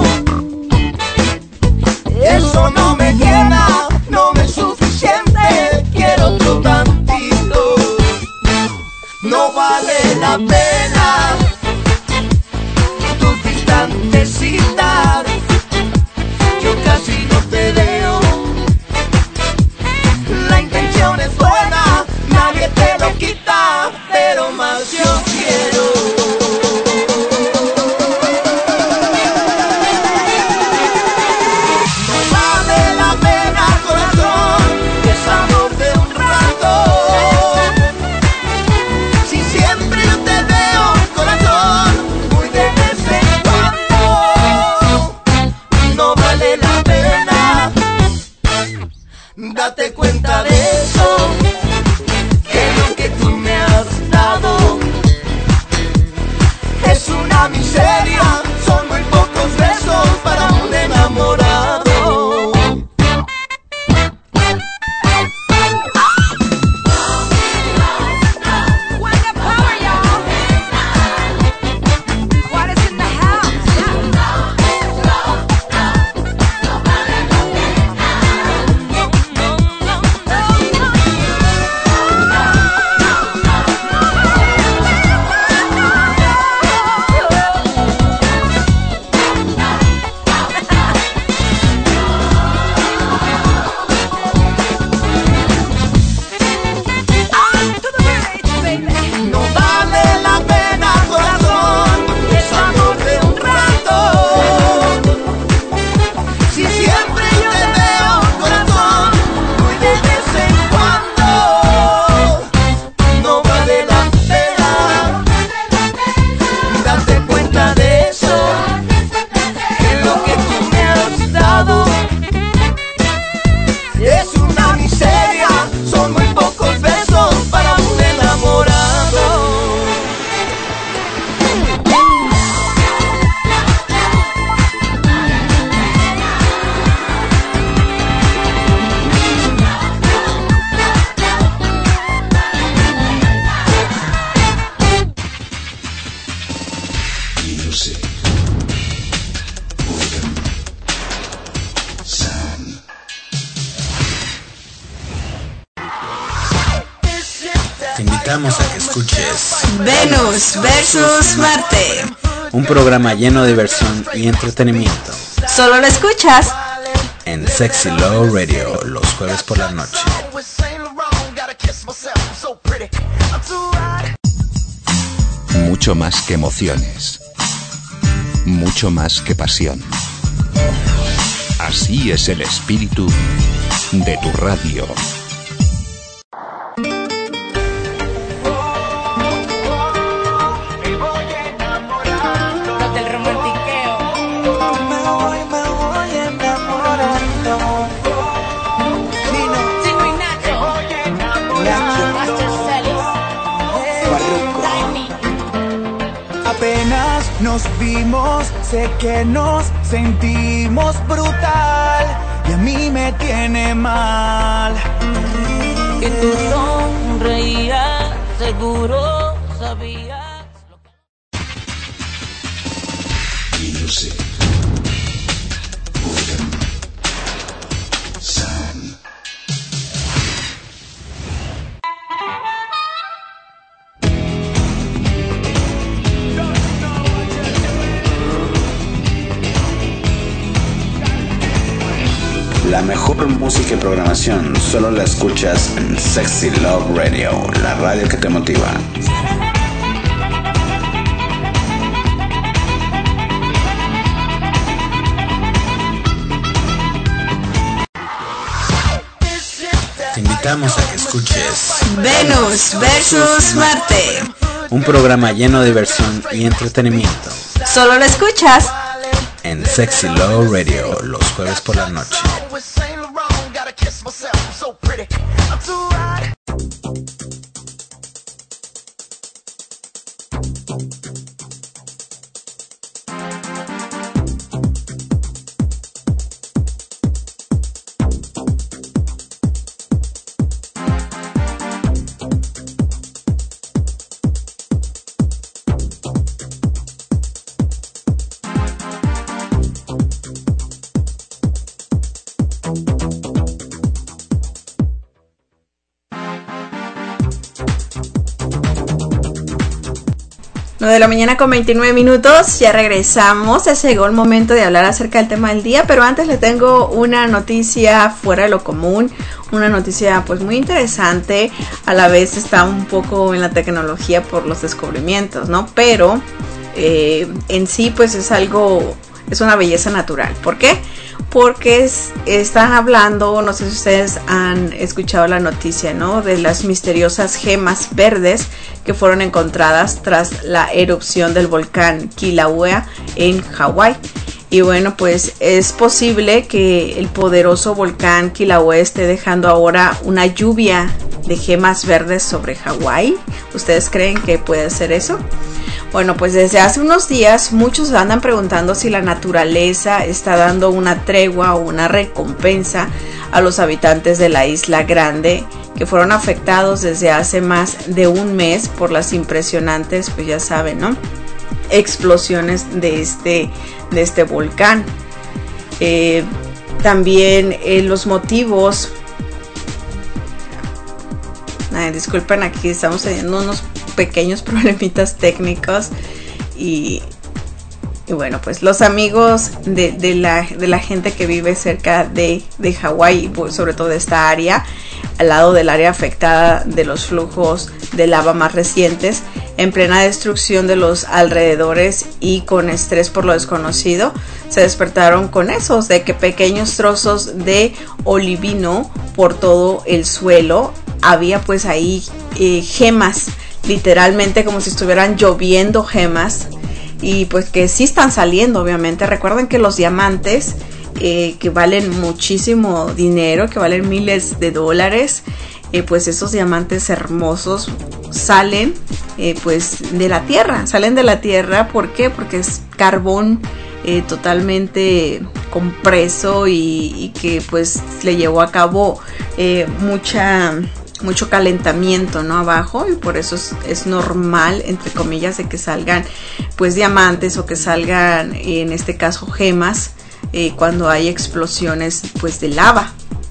Eso no me llena, no me es suficiente, quiero otro tantito. No vale la pena tus distantes citas, yo casi no te veo. La intención es buena, nadie te lo quita, pero más yo quiero. No vale la pena, corazón, es amor de un rato. Si siempre yo te veo, corazón, muy de vez en cuando. No vale la pena, date cuenta de eso, que lo que tú me has dado es una miseria, son muy pocos besos para un enamorado. No vale la pena, corazón, es amor de un rato. Si siempre yo te veo, corazón, muy de vez en cuando. No vale la pena, date cuenta de eso, que lo que tú me has dado es una miseria, son muy pocos besos para un enamorado. Te invitamos a que escuches Venus versus Marte. un programa lleno de diversión y entretenimiento Solo lo escuchas en Sexy Low Radio los jueves por la noche. Mucho más que emociones. Mucho más que pasión. Así es el espíritu de tu radio. Del romantiqueo. Me voy enamorando. Chino y Nacho. Master Celis. Apenas nos vimos, sé que nos sentimos brutal y a mí me tiene mal. Y tú sonreías, seguro sabías. Music. Boredom. Sound. La mejor música y programación solo la escuchas en Sexy Love Radio, la radio que te motiva. Te invitamos a que escuches Venus versus Marte. Un programa lleno de diversión y entretenimiento. Solo lo escuchas en Sexy Love Radio los jueves por la noche. De la mañana con 29 minutos, ya regresamos. Ya llegó el momento de hablar acerca del tema del día, pero antes le tengo una noticia fuera de lo común, una noticia pues muy interesante, a la vez está un poco en la tecnología por los descubrimientos, ¿no? Pero en sí pues es una belleza natural. ¿Por qué? Porque están hablando, no sé si ustedes han escuchado la noticia, ¿no? De las misteriosas gemas verdes que fueron encontradas tras la erupción del volcán Kilauea en Hawái. Y bueno, pues es posible que el poderoso volcán Kilauea esté dejando ahora una lluvia de gemas verdes sobre Hawái. ¿Ustedes creen que puede ser eso? Bueno, pues desde hace unos días muchos andan preguntando si la naturaleza está dando una tregua o una recompensa a los habitantes de la Isla Grande, que fueron afectados desde hace más de un mes por las impresionantes, pues ya saben, ¿no?, explosiones de este volcán. También los motivos, disculpen, aquí estamos teniendo unos pequeños problemitas técnicos y bueno, pues los amigos de la gente que vive cerca de Hawái, sobre todo de esta área, al lado del área afectada de los flujos de lava más recientes, en plena destrucción de los alrededores y con estrés por lo desconocido, se despertaron con esos de que pequeños trozos de olivino por todo el suelo. Había pues ahí gemas, literalmente como si estuvieran lloviendo gemas, y pues que sí están saliendo, obviamente. Recuerden que los diamantes que valen muchísimo dinero, que valen miles de dólares, pues esos diamantes hermosos salen pues de la tierra, ¿por qué? Porque es carbón totalmente compreso y que pues le llevó a cabo mucho calentamiento, ¿no?, abajo, y por eso es normal, entre comillas, de que salgan pues diamantes o que salgan, en este caso, gemas, cuando hay explosiones pues de lava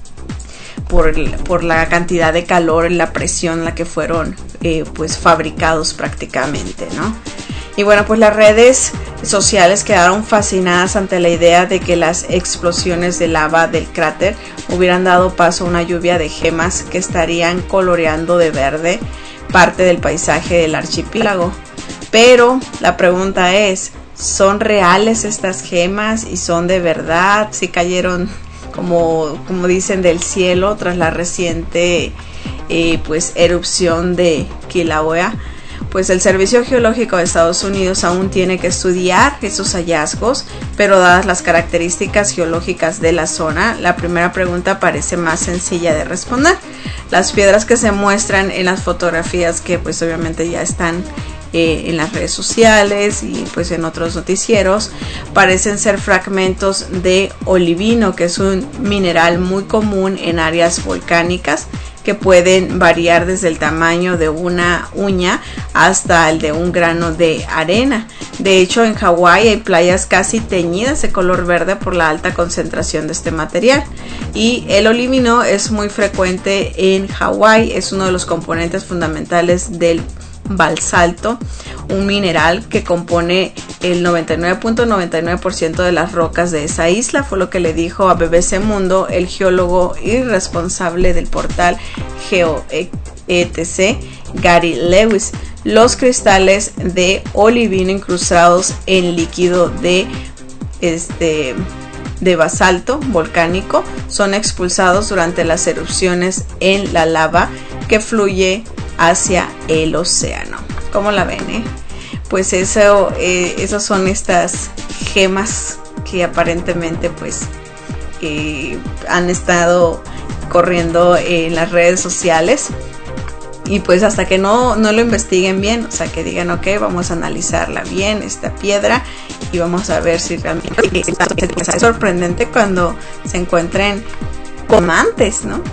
por la cantidad de calor, la presión en la que fueron pues fabricados prácticamente, ¿no? Y bueno, pues las redes sociales quedaron fascinadas ante la idea de que las explosiones de lava del cráter hubieran dado paso a una lluvia de gemas que estarían coloreando de verde parte del paisaje del archipiélago. Pero la pregunta es, ¿son reales estas gemas y son de verdad? ¿Si cayeron, como dicen, del cielo tras la reciente pues erupción de Kilauea? Pues el Servicio Geológico de Estados Unidos aún tiene que estudiar esos hallazgos, pero dadas las características geológicas de la zona, la primera pregunta parece más sencilla de responder. Las piedras que se muestran en las fotografías, que pues obviamente ya están en las redes sociales y pues en otros noticieros, parecen ser fragmentos de olivino, que es un mineral muy común en áreas volcánicas, que pueden variar desde el tamaño de una uña hasta el de un grano de arena. De hecho, en Hawái hay playas casi teñidas de color verde por la alta concentración de este material. Y el olivino es muy frecuente en Hawái, es uno de los componentes fundamentales del basalto, un mineral que compone el 99.99% de las rocas de esa isla. Fue lo que le dijo a BBC Mundo el geólogo y responsable del portal GeoETC, Gary Lewis. Los cristales de olivino incrustados en líquido de basalto volcánico son expulsados durante las erupciones en la lava que fluye hacia el océano. ¿Cómo la ven? Pues esas son estas gemas que aparentemente pues han estado corriendo en las redes sociales, y pues hasta que no lo investiguen bien, o sea, que digan ok, vamos a analizarla bien esta piedra y vamos a ver si realmente es sorprendente cuando se encuentren diamantes, ¿no?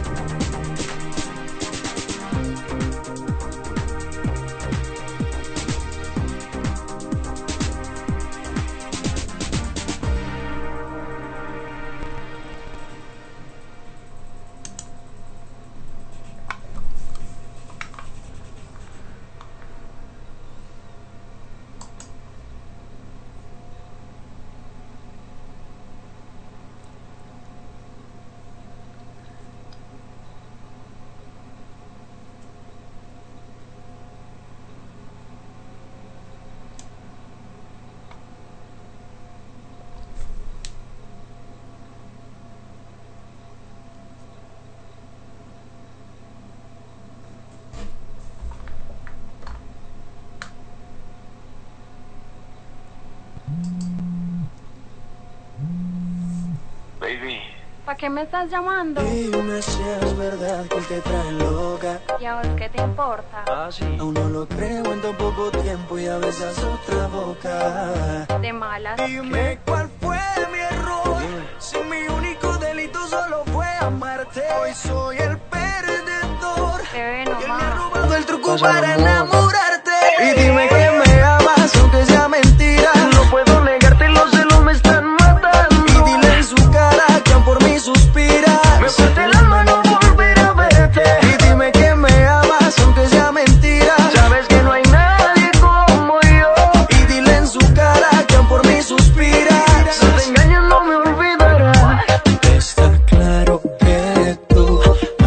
¿Para qué me estás llamando? Dime si es verdad que te trae loca. ¿Y a vos qué te importa? Aún no lo creo en tan poco tiempo y a besas otra boca. De malas. Dime cuál fue mi error. Si mi único delito solo fue amarte. Hoy soy el perdedor. Bebé, no y él más. me ha robado el truco para enamorarte. Y dime que me amas aunque sea mentira. No puedo negarte, los celos me están matando. Y dile en su cara que por mí suspira. Me parte el alma no volver a verte. Y dime que me amas aunque sea mentira. Sabes que no hay nadie como yo. Y dile en su cara que por mí suspira. Si te engañas no me olvidará. Está claro que tú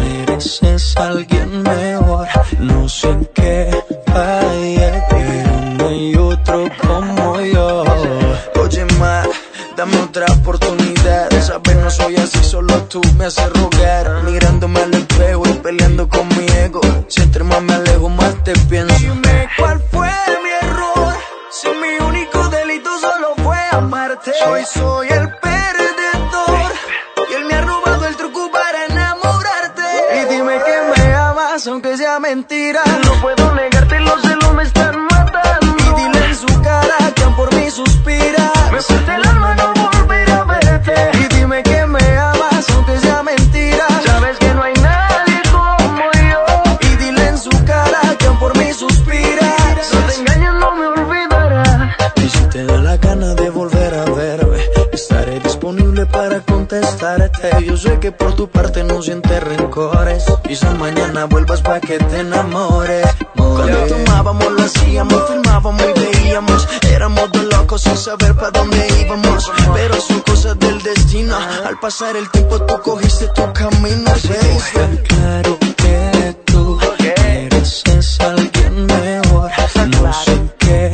mereces a alguien mejor. No sé en qué falle, pero no hay otro como yo. Oye, ma, dame otra oportunidad. Sabes, no soy así, solo tú me haces rogar. Mirándome al espejo y peleando con mi ego. Si entre más me alejo, más te pienso. Dime cuál fue mi error. Si mi único delito solo fue amarte. Hoy soy el perdedor. Y él me ha robado el truco para enamorarte. Y dime que me amas aunque sea mentira. No puedo negarte, los celos me están matando. Y dile en su cara que por mí suspira. Me parte el alma no volver a verte. Y dime que me amas aunque sea mentira. Sabes que no hay nadie como yo. Y dile en su cara que por mí suspira. Si te engañas no me olvidará. Y si te da la gana de volver a verme, estaré disponible para contestarte. Yo sé que por tu parte no sientes rencores. Quizá mañana vuelvas pa' que te enamores. Cuando tomábamos lo hacíamos, filmábamos y veíamos. Éramos dos locos sin saber pa' dónde íbamos. Pero son cosas del destino. Al pasar el tiempo tú cogiste tu camino. Está claro que tú mereces a alguien mejor. No sé en qué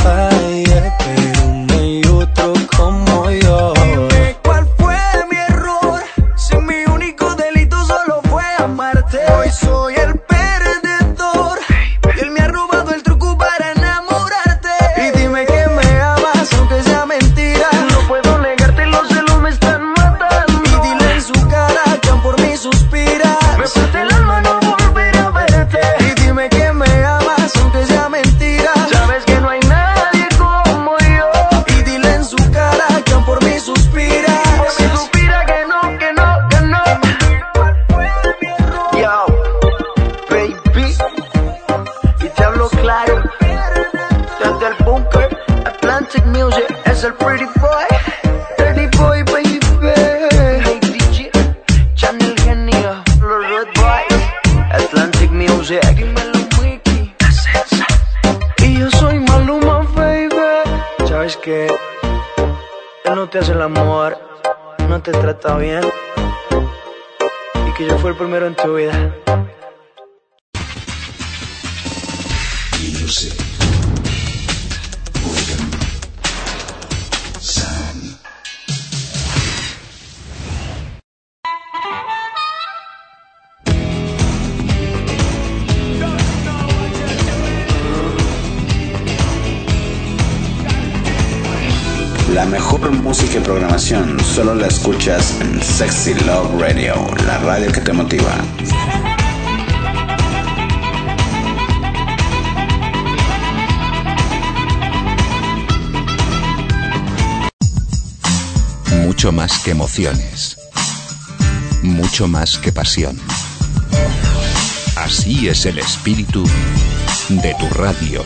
falle, pero no hay otro como yo. Dime cuál fue mi error. Si mi único delito solo fue amarte. Hoy soy el perdedor. Y él me ha robado el truco para enamorarte. Y dime que me amas aunque sea mentira. No puedo negarte, los celos me están matando. Y dile en su cara que por mí suspira. Me parte el alma no volver a verte. Y dime que me amas te hace el amor, no te trata bien, y que yo fui el primero en tu vida. Music. Rhythm. Sound. La mejor música y programación solo la escuchas en Sexy Love Radio, la radio que te motiva. Mucho más que emociones. Mucho más que pasión. Así es el espíritu de tu radio.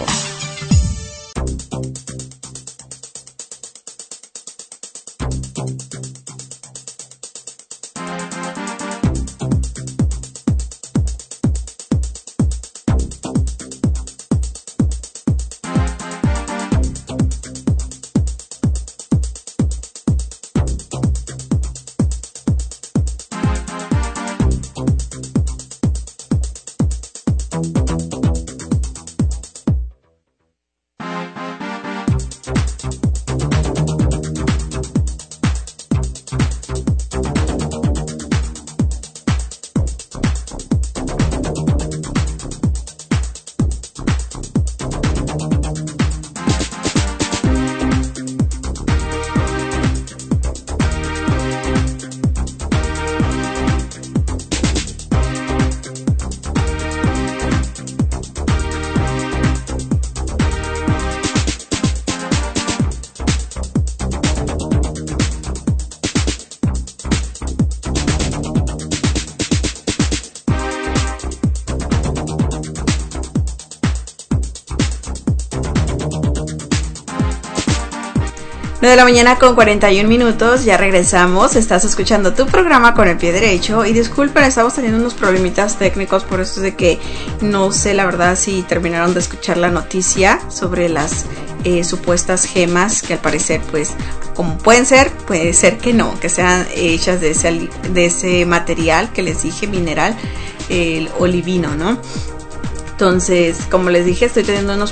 De la mañana con 41 minutos, ya regresamos. Estás escuchando tu programa Con el Pie Derecho. Y disculpen, estamos teniendo unos problemitas técnicos, por eso es de que no sé la verdad si terminaron de escuchar la noticia sobre las supuestas gemas que al parecer, pues, como puede ser que no, que sean hechas de ese material que les dije, mineral, el olivino, ¿no? Entonces, como les dije, estamos teniendo unos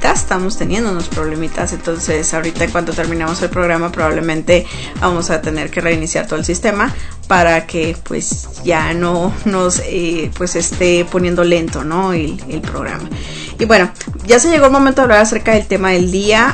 problemitas, entonces ahorita en cuanto terminamos el programa probablemente vamos a tener que reiniciar todo el sistema para que pues ya no nos pues esté poniendo lento, ¿no? el programa. Y bueno, ya se llegó el momento de hablar acerca del tema del día.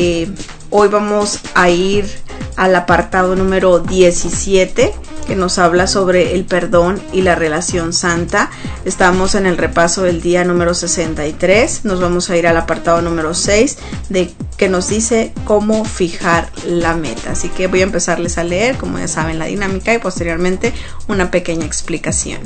Hoy vamos a ir al apartado número 17, que nos habla sobre el perdón y la relación santa. Estamos en el repaso del día número 63. Nos vamos a ir al apartado número 6, que nos dice cómo fijar la meta. Así que voy a empezarles a leer, como ya saben, la dinámica y posteriormente una pequeña explicación.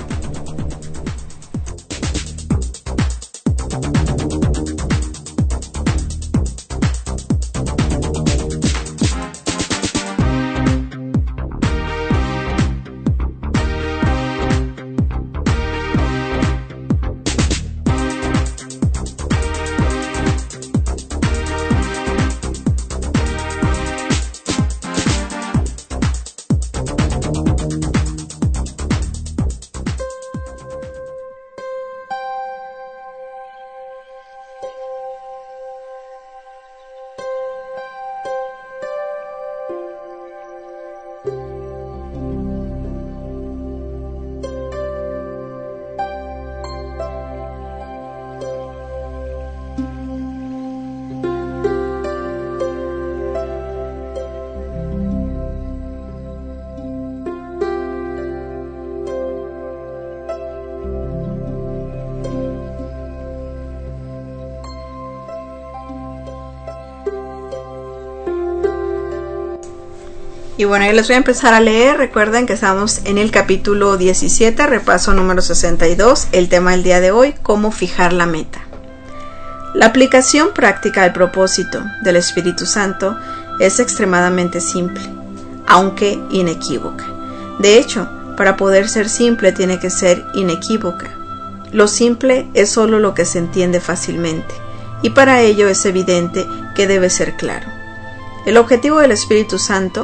Y bueno, yo les voy a empezar a leer. Recuerden que estamos en el capítulo 17, repaso número 62. El tema del día de hoy, cómo fijar la meta. La aplicación práctica del propósito del Espíritu Santo es extremadamente simple, aunque inequívoca. De hecho, para poder ser simple tiene que ser inequívoca. Lo simple es solo lo que se entiende fácilmente, y para ello es evidente que debe ser claro. El objetivo del Espíritu Santo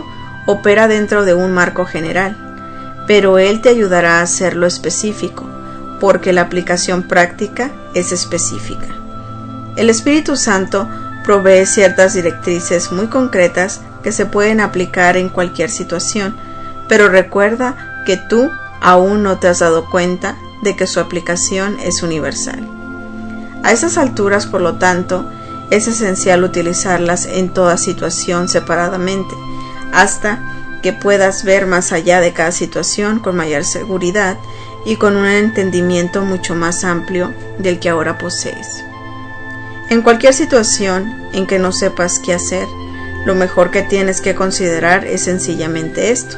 opera dentro de un marco general, pero él te ayudará a hacerlo específico, porque la aplicación práctica es específica. El Espíritu Santo provee ciertas directrices muy concretas que se pueden aplicar en cualquier situación, pero recuerda que tú aún no te has dado cuenta de que su aplicación es universal. A esas alturas, por lo tanto, es esencial utilizarlas en toda situación separadamente, hasta que puedas ver más allá de cada situación con mayor seguridad y con un entendimiento mucho más amplio del que ahora posees. En cualquier situación en que no sepas qué hacer, lo mejor que tienes que considerar es sencillamente esto.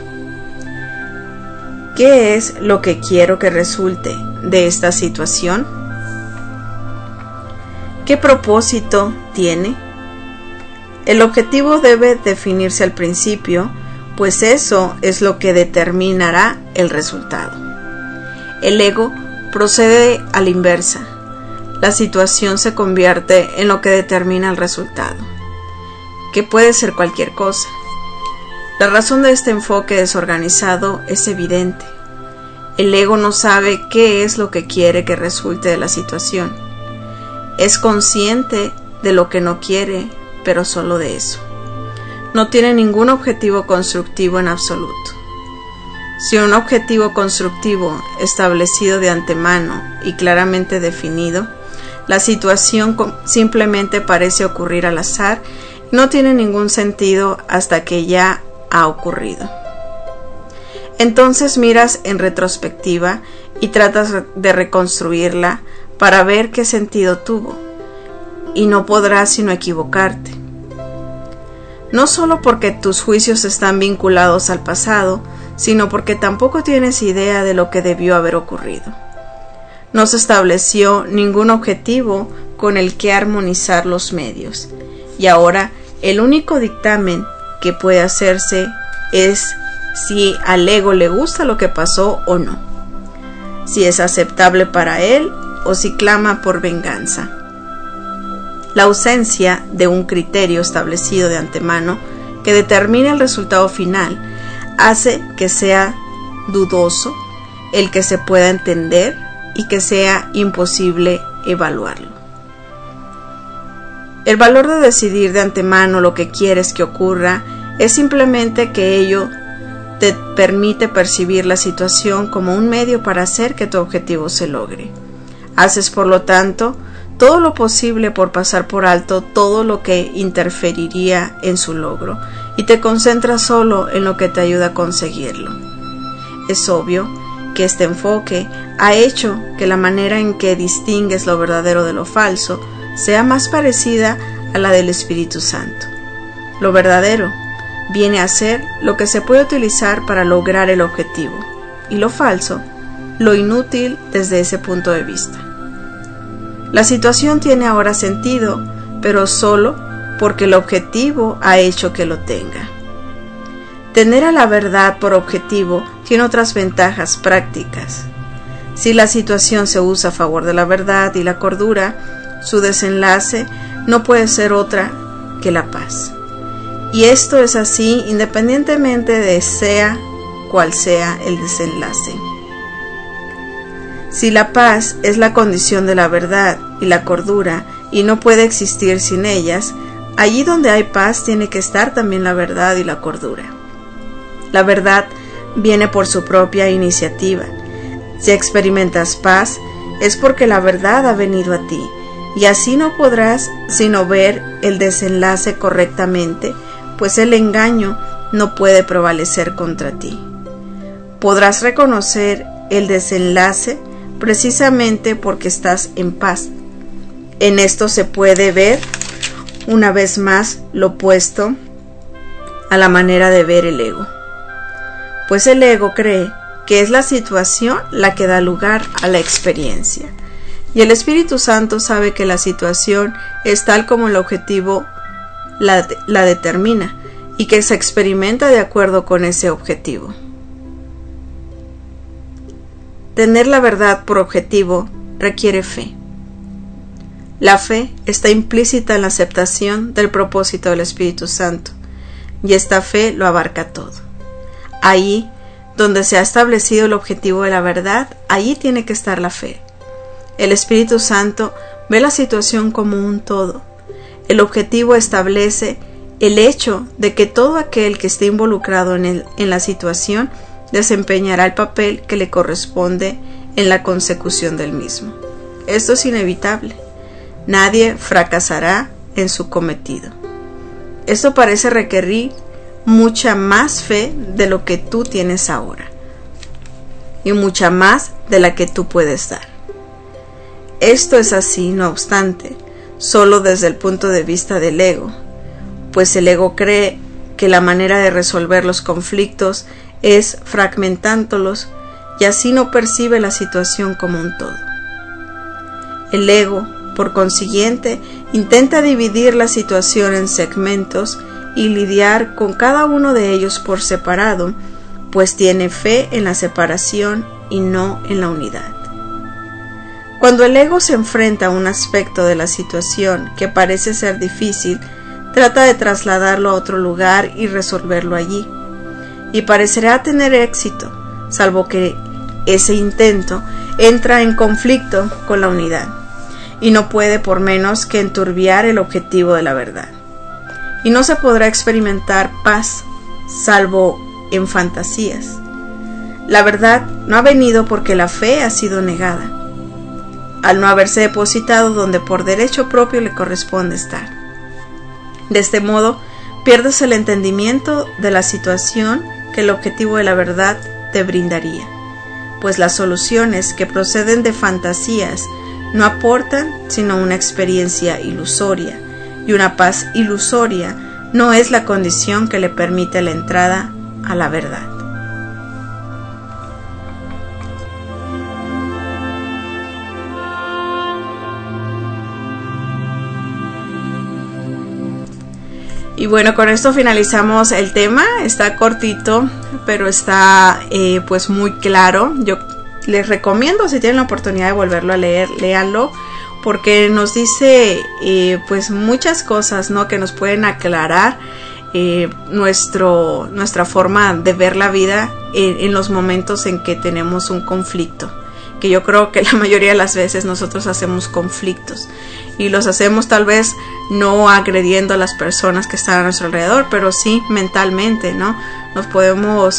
¿Qué es lo que quiero que resulte de esta situación? ¿Qué propósito tiene? El objetivo debe definirse al principio, pues eso es lo que determinará el resultado. El ego procede a la inversa. La situación se convierte en lo que determina el resultado, que puede ser cualquier cosa. La razón de este enfoque desorganizado es evidente. El ego no sabe qué es lo que quiere que resulte de la situación. Es consciente de lo que no quiere, pero solo de eso. No tiene ningún objetivo constructivo en absoluto. Si un objetivo constructivo establecido de antemano y claramente definido, la situación simplemente parece ocurrir al azar y no tiene ningún sentido hasta que ya ha ocurrido. Entonces miras en retrospectiva y tratas de reconstruirla para ver qué sentido tuvo, y no podrás sino equivocarte. No solo porque tus juicios están vinculados al pasado, sino porque tampoco tienes idea de lo que debió haber ocurrido. No se estableció ningún objetivo con el que armonizar los medios, y ahora el único dictamen que puede hacerse es si al ego le gusta lo que pasó o no, si es aceptable para él o si clama por venganza. La ausencia de un criterio establecido de antemano que determine el resultado final hace que sea dudoso el que se pueda entender y que sea imposible evaluarlo. El valor de decidir de antemano lo que quieres que ocurra es simplemente que ello te permite percibir la situación como un medio para hacer que tu objetivo se logre. Haces, por lo tanto, todo lo posible por pasar por alto todo lo que interferiría en su logro y te concentras solo en lo que te ayuda a conseguirlo. Es obvio que este enfoque ha hecho que la manera en que distingues lo verdadero de lo falso sea más parecida a la del Espíritu Santo. Lo verdadero viene a ser lo que se puede utilizar para lograr el objetivo, y lo falso, lo inútil desde ese punto de vista. La situación tiene ahora sentido, pero solo porque el objetivo ha hecho que lo tenga. Tener a la verdad por objetivo tiene otras ventajas prácticas. Si la situación se usa a favor de la verdad y la cordura, su desenlace no puede ser otra que la paz. Y esto es así independientemente de sea cual sea el desenlace. Si la paz es la condición de la verdad y la cordura y no puede existir sin ellas, allí donde hay paz tiene que estar también la verdad y la cordura. La verdad viene por su propia iniciativa. Si experimentas paz, es porque la verdad ha venido a ti, y así no podrás sino ver el desenlace correctamente, pues el engaño no puede prevalecer contra ti. Podrás reconocer el desenlace precisamente porque estás en paz. En esto se puede ver una vez más lo opuesto a la manera de ver el ego, pues el ego cree que es la situación la que da lugar a la experiencia, y el Espíritu Santo sabe que la situación es tal como el objetivo la determina y que se experimenta de acuerdo con ese objetivo. Tener la verdad por objetivo requiere fe. La fe está implícita en la aceptación del propósito del Espíritu Santo, y esta fe lo abarca todo. Ahí donde se ha establecido el objetivo de la verdad, allí tiene que estar la fe. El Espíritu Santo ve la situación como un todo. El objetivo establece el hecho de que todo aquel que esté involucrado en la situación desempeñará el papel que le corresponde en la consecución del mismo. Esto es inevitable. Nadie fracasará en su cometido. Esto parece requerir mucha más fe de lo que tú tienes ahora y mucha más de la que tú puedes dar. Esto es así, no obstante, solo desde el punto de vista del ego, pues el ego cree que la manera de resolver los conflictos es fragmentándolos y así no percibe la situación como un todo. El ego, por consiguiente, intenta dividir la situación en segmentos y lidiar con cada uno de ellos por separado, pues tiene fe en la separación y no en la unidad. Cuando el ego se enfrenta a un aspecto de la situación que parece ser difícil, trata de trasladarlo a otro lugar y resolverlo allí, y parecerá tener éxito, salvo que ese intento entra en conflicto con la unidad, y no puede por menos que enturbiar el objetivo de la verdad. Y no se podrá experimentar paz, salvo en fantasías. La verdad no ha venido porque la fe ha sido negada, al no haberse depositado donde por derecho propio le corresponde estar. De este modo, pierdes el entendimiento de la situación que el objetivo de la verdad te brindaría, pues las soluciones que proceden de fantasías no aportan sino una experiencia ilusoria, y una paz ilusoria no es la condición que le permite la entrada a la verdad. Y bueno, con esto finalizamos el tema. Está cortito, pero está pues muy claro. Yo les recomiendo, si tienen la oportunidad de volverlo a leer, léanlo, porque nos dice pues muchas cosas, ¿no?, que nos pueden aclarar nuestra forma de ver la vida en los momentos en que tenemos un conflicto, que yo creo que la mayoría de las veces nosotros hacemos conflictos y los hacemos tal vez no agrediendo a las personas que están a nuestro alrededor, pero sí mentalmente, ¿no? Nos podemos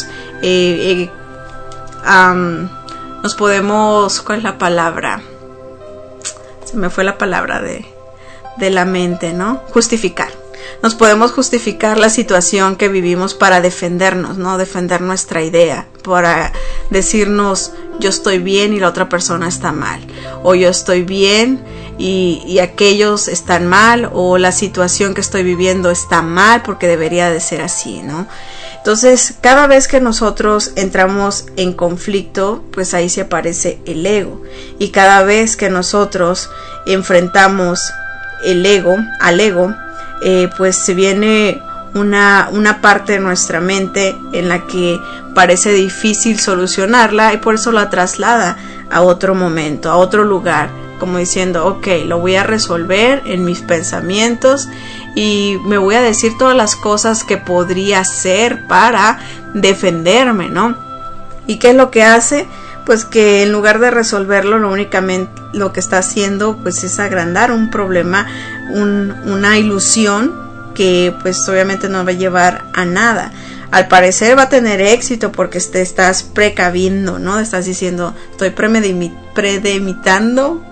¿cuál es la palabra? Se me fue la palabra de la mente, ¿no? Justificar. Nos podemos justificar la situación que vivimos para defendernos, ¿no? Defender nuestra idea, para decirnos yo estoy bien y la otra persona está mal, o yo estoy bien y aquellos están mal, o la situación que estoy viviendo está mal porque debería de ser así, ¿no? Entonces, cada vez que nosotros entramos en conflicto, pues ahí se aparece el ego, y cada vez que nosotros enfrentamos al ego, pues se viene una parte de nuestra mente en la que parece difícil solucionarla, y por eso la traslada a otro momento, a otro lugar, como diciendo, ok, lo voy a resolver en mis pensamientos y me voy a decir todas las cosas que podría hacer para defenderme, ¿no? ¿Y qué es lo que hace? Pues que en lugar de resolverlo, lo que está haciendo pues es agrandar un problema, una ilusión que pues obviamente no va a llevar a nada. Al parecer va a tener éxito porque te estás precaviendo, ¿no? Estás diciendo, estoy premeditando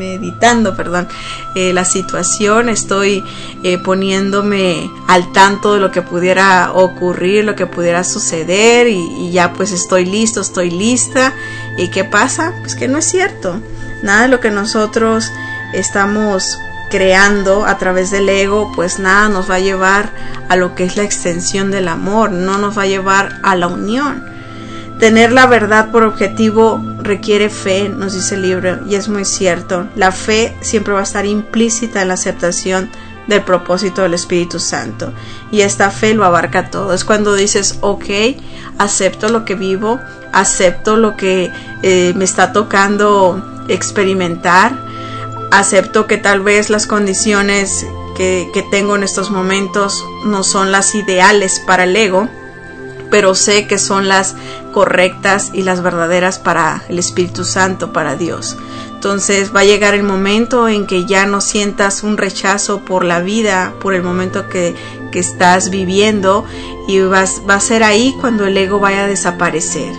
la situación, estoy poniéndome al tanto de lo que pudiera ocurrir, lo que pudiera suceder, y ya pues estoy listo, estoy lista. ¿Y qué pasa? Pues que no es cierto. Nada de lo que nosotros estamos creando a través del ego, pues nada nos va a llevar a lo que es la extensión del amor, no nos va a llevar a la unión. Tener la verdad por objetivo requiere fe, nos dice el libro, y es muy cierto. La fe siempre va a estar implícita en la aceptación del propósito del Espíritu Santo, y esta fe lo abarca todo. Es cuando dices, ok, acepto lo que vivo, acepto lo que me está tocando experimentar, acepto que tal vez las condiciones que tengo en estos momentos no son las ideales para el ego, pero sé que son las correctas y las verdaderas para el Espíritu Santo, para Dios. Entonces va a llegar el momento en que ya no sientas un rechazo por la vida, por el momento que estás viviendo, y va a ser ahí cuando el ego vaya a desaparecer.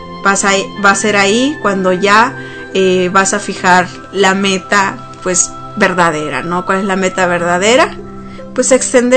Va a ser ahí cuando ya vas a fijar la meta pues verdadera, ¿no? ¿Cuál es la meta verdadera? Pues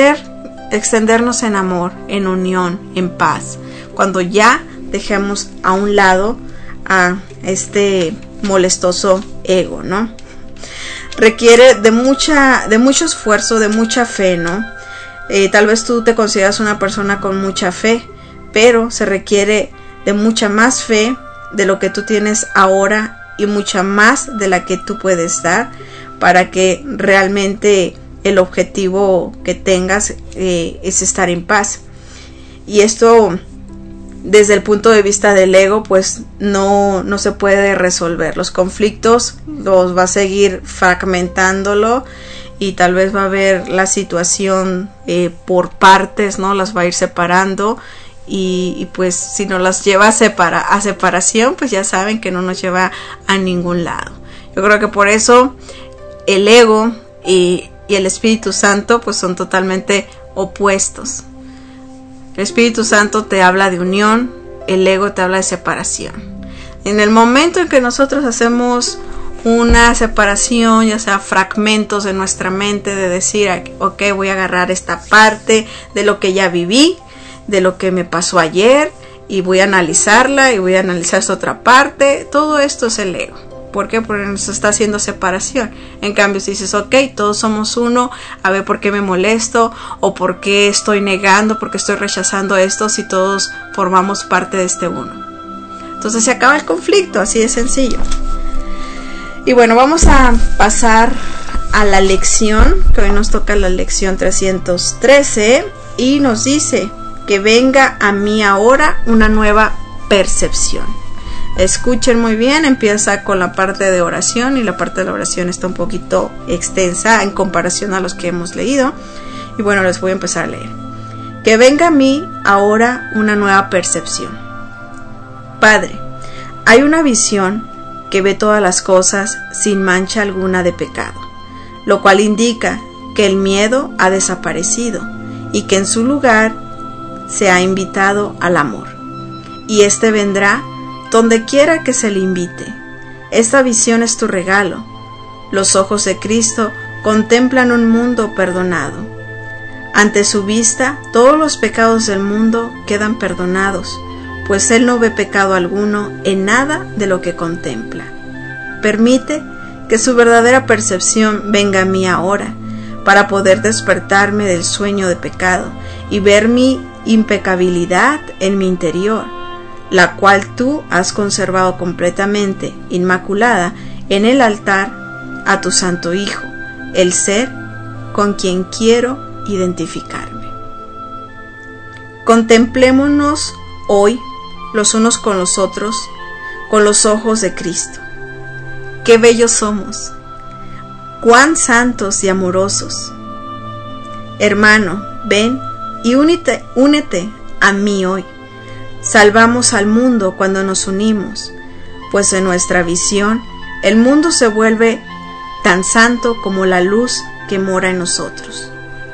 extendernos en amor, en unión, en paz. Cuando ya dejemos a un lado a este molestoso ego, ¿no? Requiere de mucho esfuerzo, de mucha fe, ¿no? Tal vez tú te consideras una persona con mucha fe, pero se requiere de mucha más fe de lo que tú tienes ahora y mucha más de la que tú puedes dar para que realmente el objetivo que tengas es estar en paz. Y esto, desde el punto de vista del ego, pues no se puede resolver. Los conflictos los va a seguir fragmentándolo, y tal vez va a haber la situación por partes, ¿no? Las va a ir separando, y pues si no las lleva a separación, pues ya saben que no nos lleva a ningún lado. Yo creo que por eso el ego y el Espíritu Santo pues son totalmente opuestos. El Espíritu Santo te habla de unión, el ego te habla de separación. En el momento en que nosotros hacemos una separación, ya sea fragmentos de nuestra mente, de decir, ok, voy a agarrar esta parte de lo que ya viví, de lo que me pasó ayer, y voy a analizarla, y voy a analizar esta otra parte. Todo esto es el ego. ¿Por qué? Porque nos está haciendo separación. En cambio, si dices, ok, todos somos uno, a ver por qué me molesto, o por qué estoy negando, por qué estoy rechazando esto, si todos formamos parte de este uno. Entonces se acaba el conflicto, así de sencillo. Y bueno, vamos a pasar a la lección, que hoy nos toca la lección 313, y nos dice que venga a mí ahora una nueva percepción. Escuchen muy bien, empieza con la parte de oración, y la parte de la oración está un poquito extensa en comparación a los que hemos leído. Y bueno, les voy a empezar a leer. Que venga a mí ahora una nueva percepción. Padre, hay una visión que ve todas las cosas sin mancha alguna de pecado, lo cual indica que el miedo ha desaparecido y que en su lugar se ha invitado al amor. Y este vendrá donde quiera que se le invite. Esta visión es tu regalo. Los ojos de Cristo contemplan un mundo perdonado. Ante su vista, todos los pecados del mundo quedan perdonados, pues Él no ve pecado alguno en nada de lo que contempla. Permite que su verdadera percepción venga a mí ahora, para poder despertarme del sueño de pecado y ver mi impecabilidad en mi interior, la cual tú has conservado completamente inmaculada en el altar a tu Santo Hijo, el ser con quien quiero identificarme. Contemplémonos hoy los unos con los otros con los ojos de Cristo. ¡Qué bellos somos! ¡Cuán santos y amorosos! Hermano, ven y únete a mí hoy. Salvamos al mundo cuando nos unimos, pues en nuestra visión el mundo se vuelve tan santo como la luz que mora en nosotros.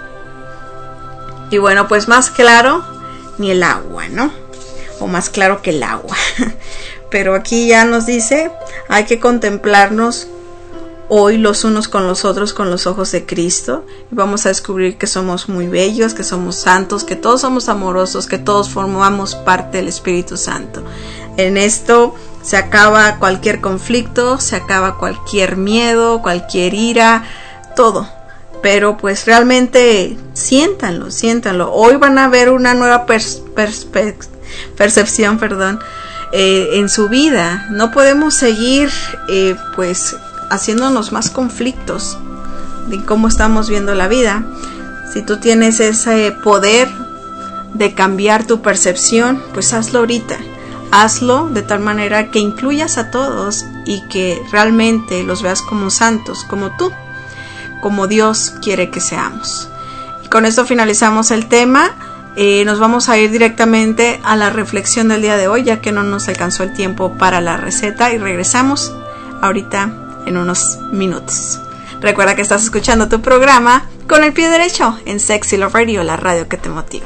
Y bueno, pues más claro ni el agua, ¿no? O más claro que el agua. Pero aquí ya nos dice, hay que contemplarnos hoy los unos con los otros con los ojos de Cristo, y vamos a descubrir que somos muy bellos, que somos santos, que todos somos amorosos, que todos formamos parte del Espíritu Santo. En esto se acaba cualquier conflicto, se acaba cualquier miedo, cualquier ira, todo. Pero pues realmente siéntanlo. Hoy van a ver una nueva percepción, en su vida. No podemos seguir pues haciéndonos más conflictos de cómo estamos viendo la vida. Si tú tienes ese poder de cambiar tu percepción, pues hazlo ahorita. Hazlo de tal manera que incluyas a todos y que realmente los veas como santos, como tú. como Dios quiere que seamos. Y con esto finalizamos el tema. Nos vamos a ir directamente a la reflexión del día de hoy, ya que no nos alcanzó el tiempo para la receta, y regresamos ahorita en unos minutos. Recuerda que estás escuchando tu programa Con el Pie Derecho en Sexy Love Radio, la radio que te motiva.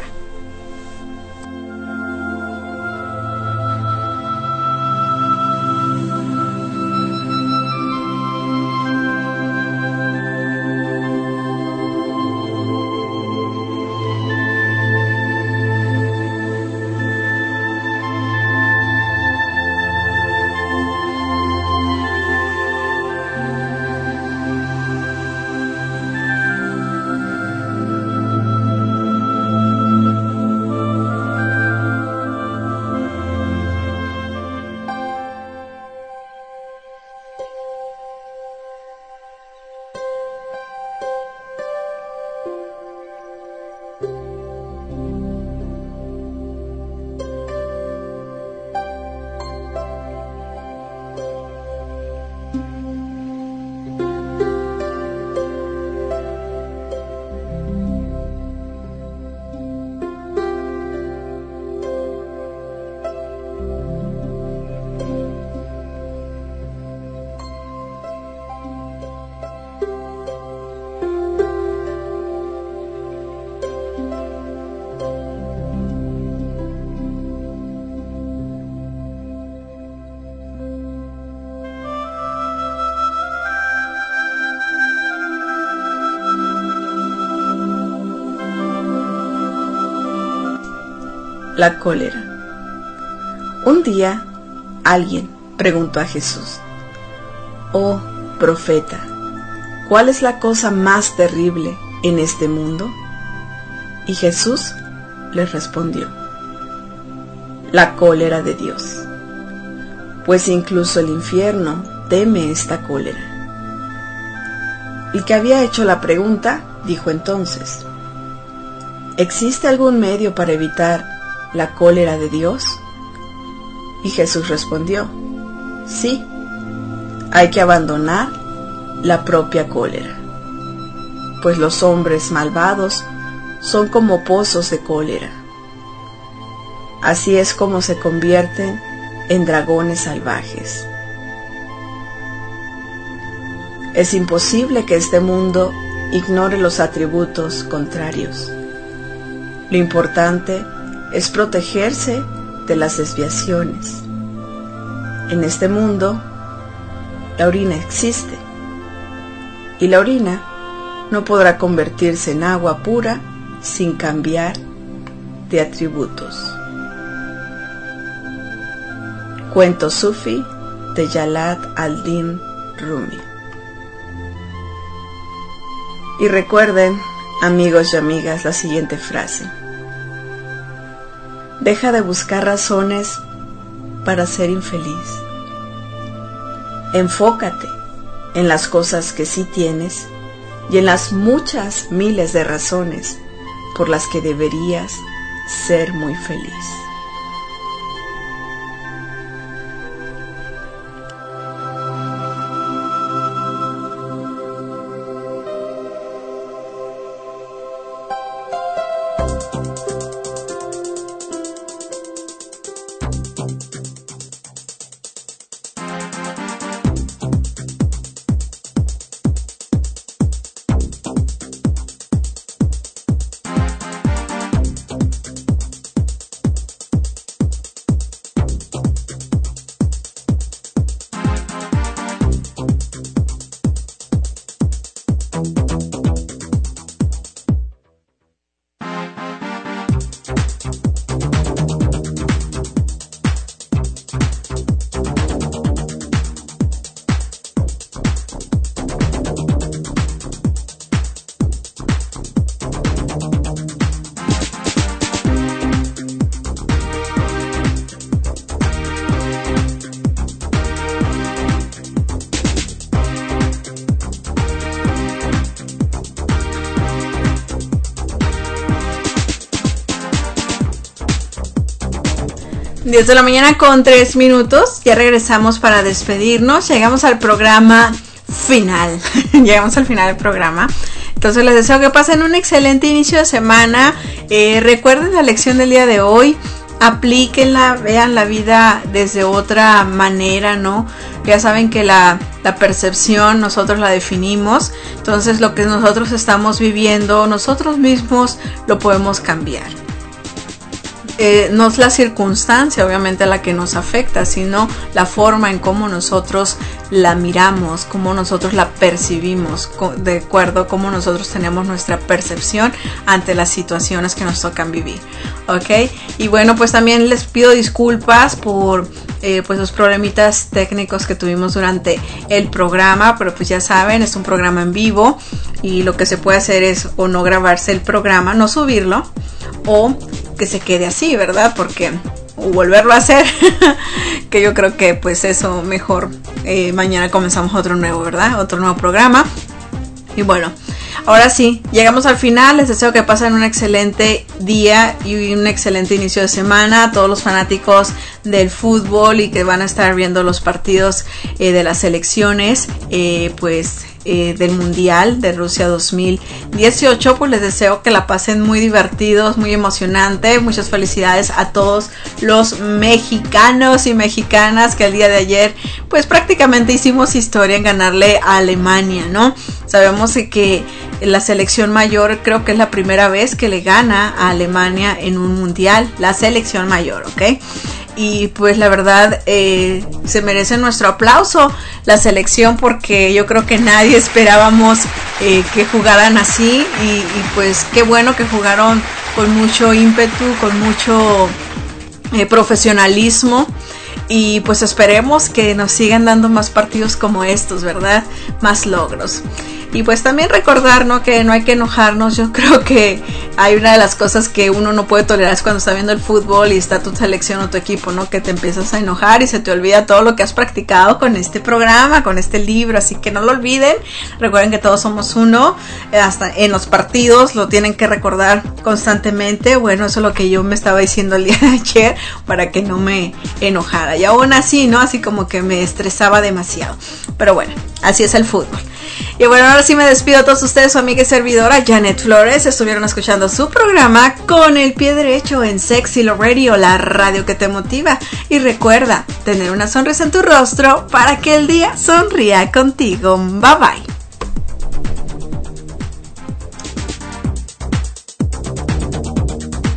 La cólera. Un día, alguien preguntó a Jesús: «Oh, profeta, ¿cuál es la cosa más terrible en este mundo?» Y Jesús les respondió: «La cólera de Dios, pues incluso el infierno teme esta cólera». El que había hecho la pregunta dijo entonces: ¿existe algún medio para evitar la cólera de Dios? Y Jesús respondió: sí, hay que abandonar la propia cólera, pues los hombres malvados son como pozos de cólera. Así es como se convierten en dragones salvajes. Es imposible que este mundo ignore los atributos contrarios. Lo importante es protegerse de las desviaciones. En este mundo, la orina existe, y la orina no podrá convertirse en agua pura sin cambiar de atributos. Cuento Sufi de Jalal al-Din Rumi. Y recuerden, amigos y amigas, la siguiente frase: deja de buscar razones para ser infeliz. Enfócate en las cosas que sí tienes y en las muchas miles de razones por las que deberías ser muy feliz. Diez de la mañana con 3 minutos, ya regresamos para despedirnos. Llegamos al programa final. Llegamos al final del programa. Entonces les deseo que pasen un excelente inicio de semana. Recuerden la lección del día de hoy. Aplíquenla, vean la vida desde otra manera, ¿no? Ya saben que la percepción nosotros la definimos. Entonces lo que nosotros estamos viviendo, nosotros mismos lo podemos cambiar. No es la circunstancia obviamente la que nos afecta, sino la forma en cómo nosotros la miramos, cómo nosotros la percibimos, de acuerdo a cómo nosotros tenemos nuestra percepción ante las situaciones que nos tocan vivir, ¿ok? Y bueno, pues también les pido disculpas por pues los problemitas técnicos que tuvimos durante el programa, pero pues ya saben, es un programa en vivo y lo que se puede hacer es o no grabarse el programa, no subirlo, o que se quede así, ¿verdad? Porque o volverlo a hacer, que yo creo que pues eso mejor, mañana comenzamos otro nuevo, ¿verdad? Otro nuevo programa. Y bueno, ahora sí, llegamos al final. Les deseo que pasen un excelente día y un excelente inicio de semana a todos los fanáticos del fútbol y que van a estar viendo los partidos de las selecciones, del Mundial de Rusia 2018. Pues les deseo que la pasen muy divertidos, muy emocionante. Muchas felicidades a todos los mexicanos y mexicanas que el día de ayer pues prácticamente hicimos historia en ganarle a Alemania, ¿no? Sabemos que la selección mayor creo que es la primera vez que le gana a Alemania en un mundial, la selección mayor, ¿ok? Y pues la verdad se merece nuestro aplauso la selección, porque yo creo que nadie esperábamos que jugaran así y pues qué bueno que jugaron con mucho ímpetu, con mucho profesionalismo. Y pues esperemos que nos sigan dando más partidos como estos, ¿verdad? Más logros. Y pues también recordar, ¿no?, que no hay que enojarnos. Yo creo que hay una de las cosas que uno no puede tolerar es cuando está viendo el fútbol y está tu selección o tu equipo, ¿no?, que te empiezas a enojar y se te olvida todo lo que has practicado con este programa, con este libro. Así que no lo olviden. Recuerden que todos somos uno. Hasta en los partidos lo tienen que recordar constantemente. Bueno, eso es lo que yo me estaba diciendo el día de ayer para que no me enojara. Y aún así, ¿no?, así como que me estresaba demasiado. Pero bueno, así es el fútbol. Y bueno, ahora sí me despido a todos ustedes, su amiga y servidora Janet Flores. Estuvieron escuchando su programa Con el Pie Derecho en Sexy Love Radio, la radio que te motiva. Y recuerda tener una sonrisa en tu rostro para que el día sonría contigo. Bye bye.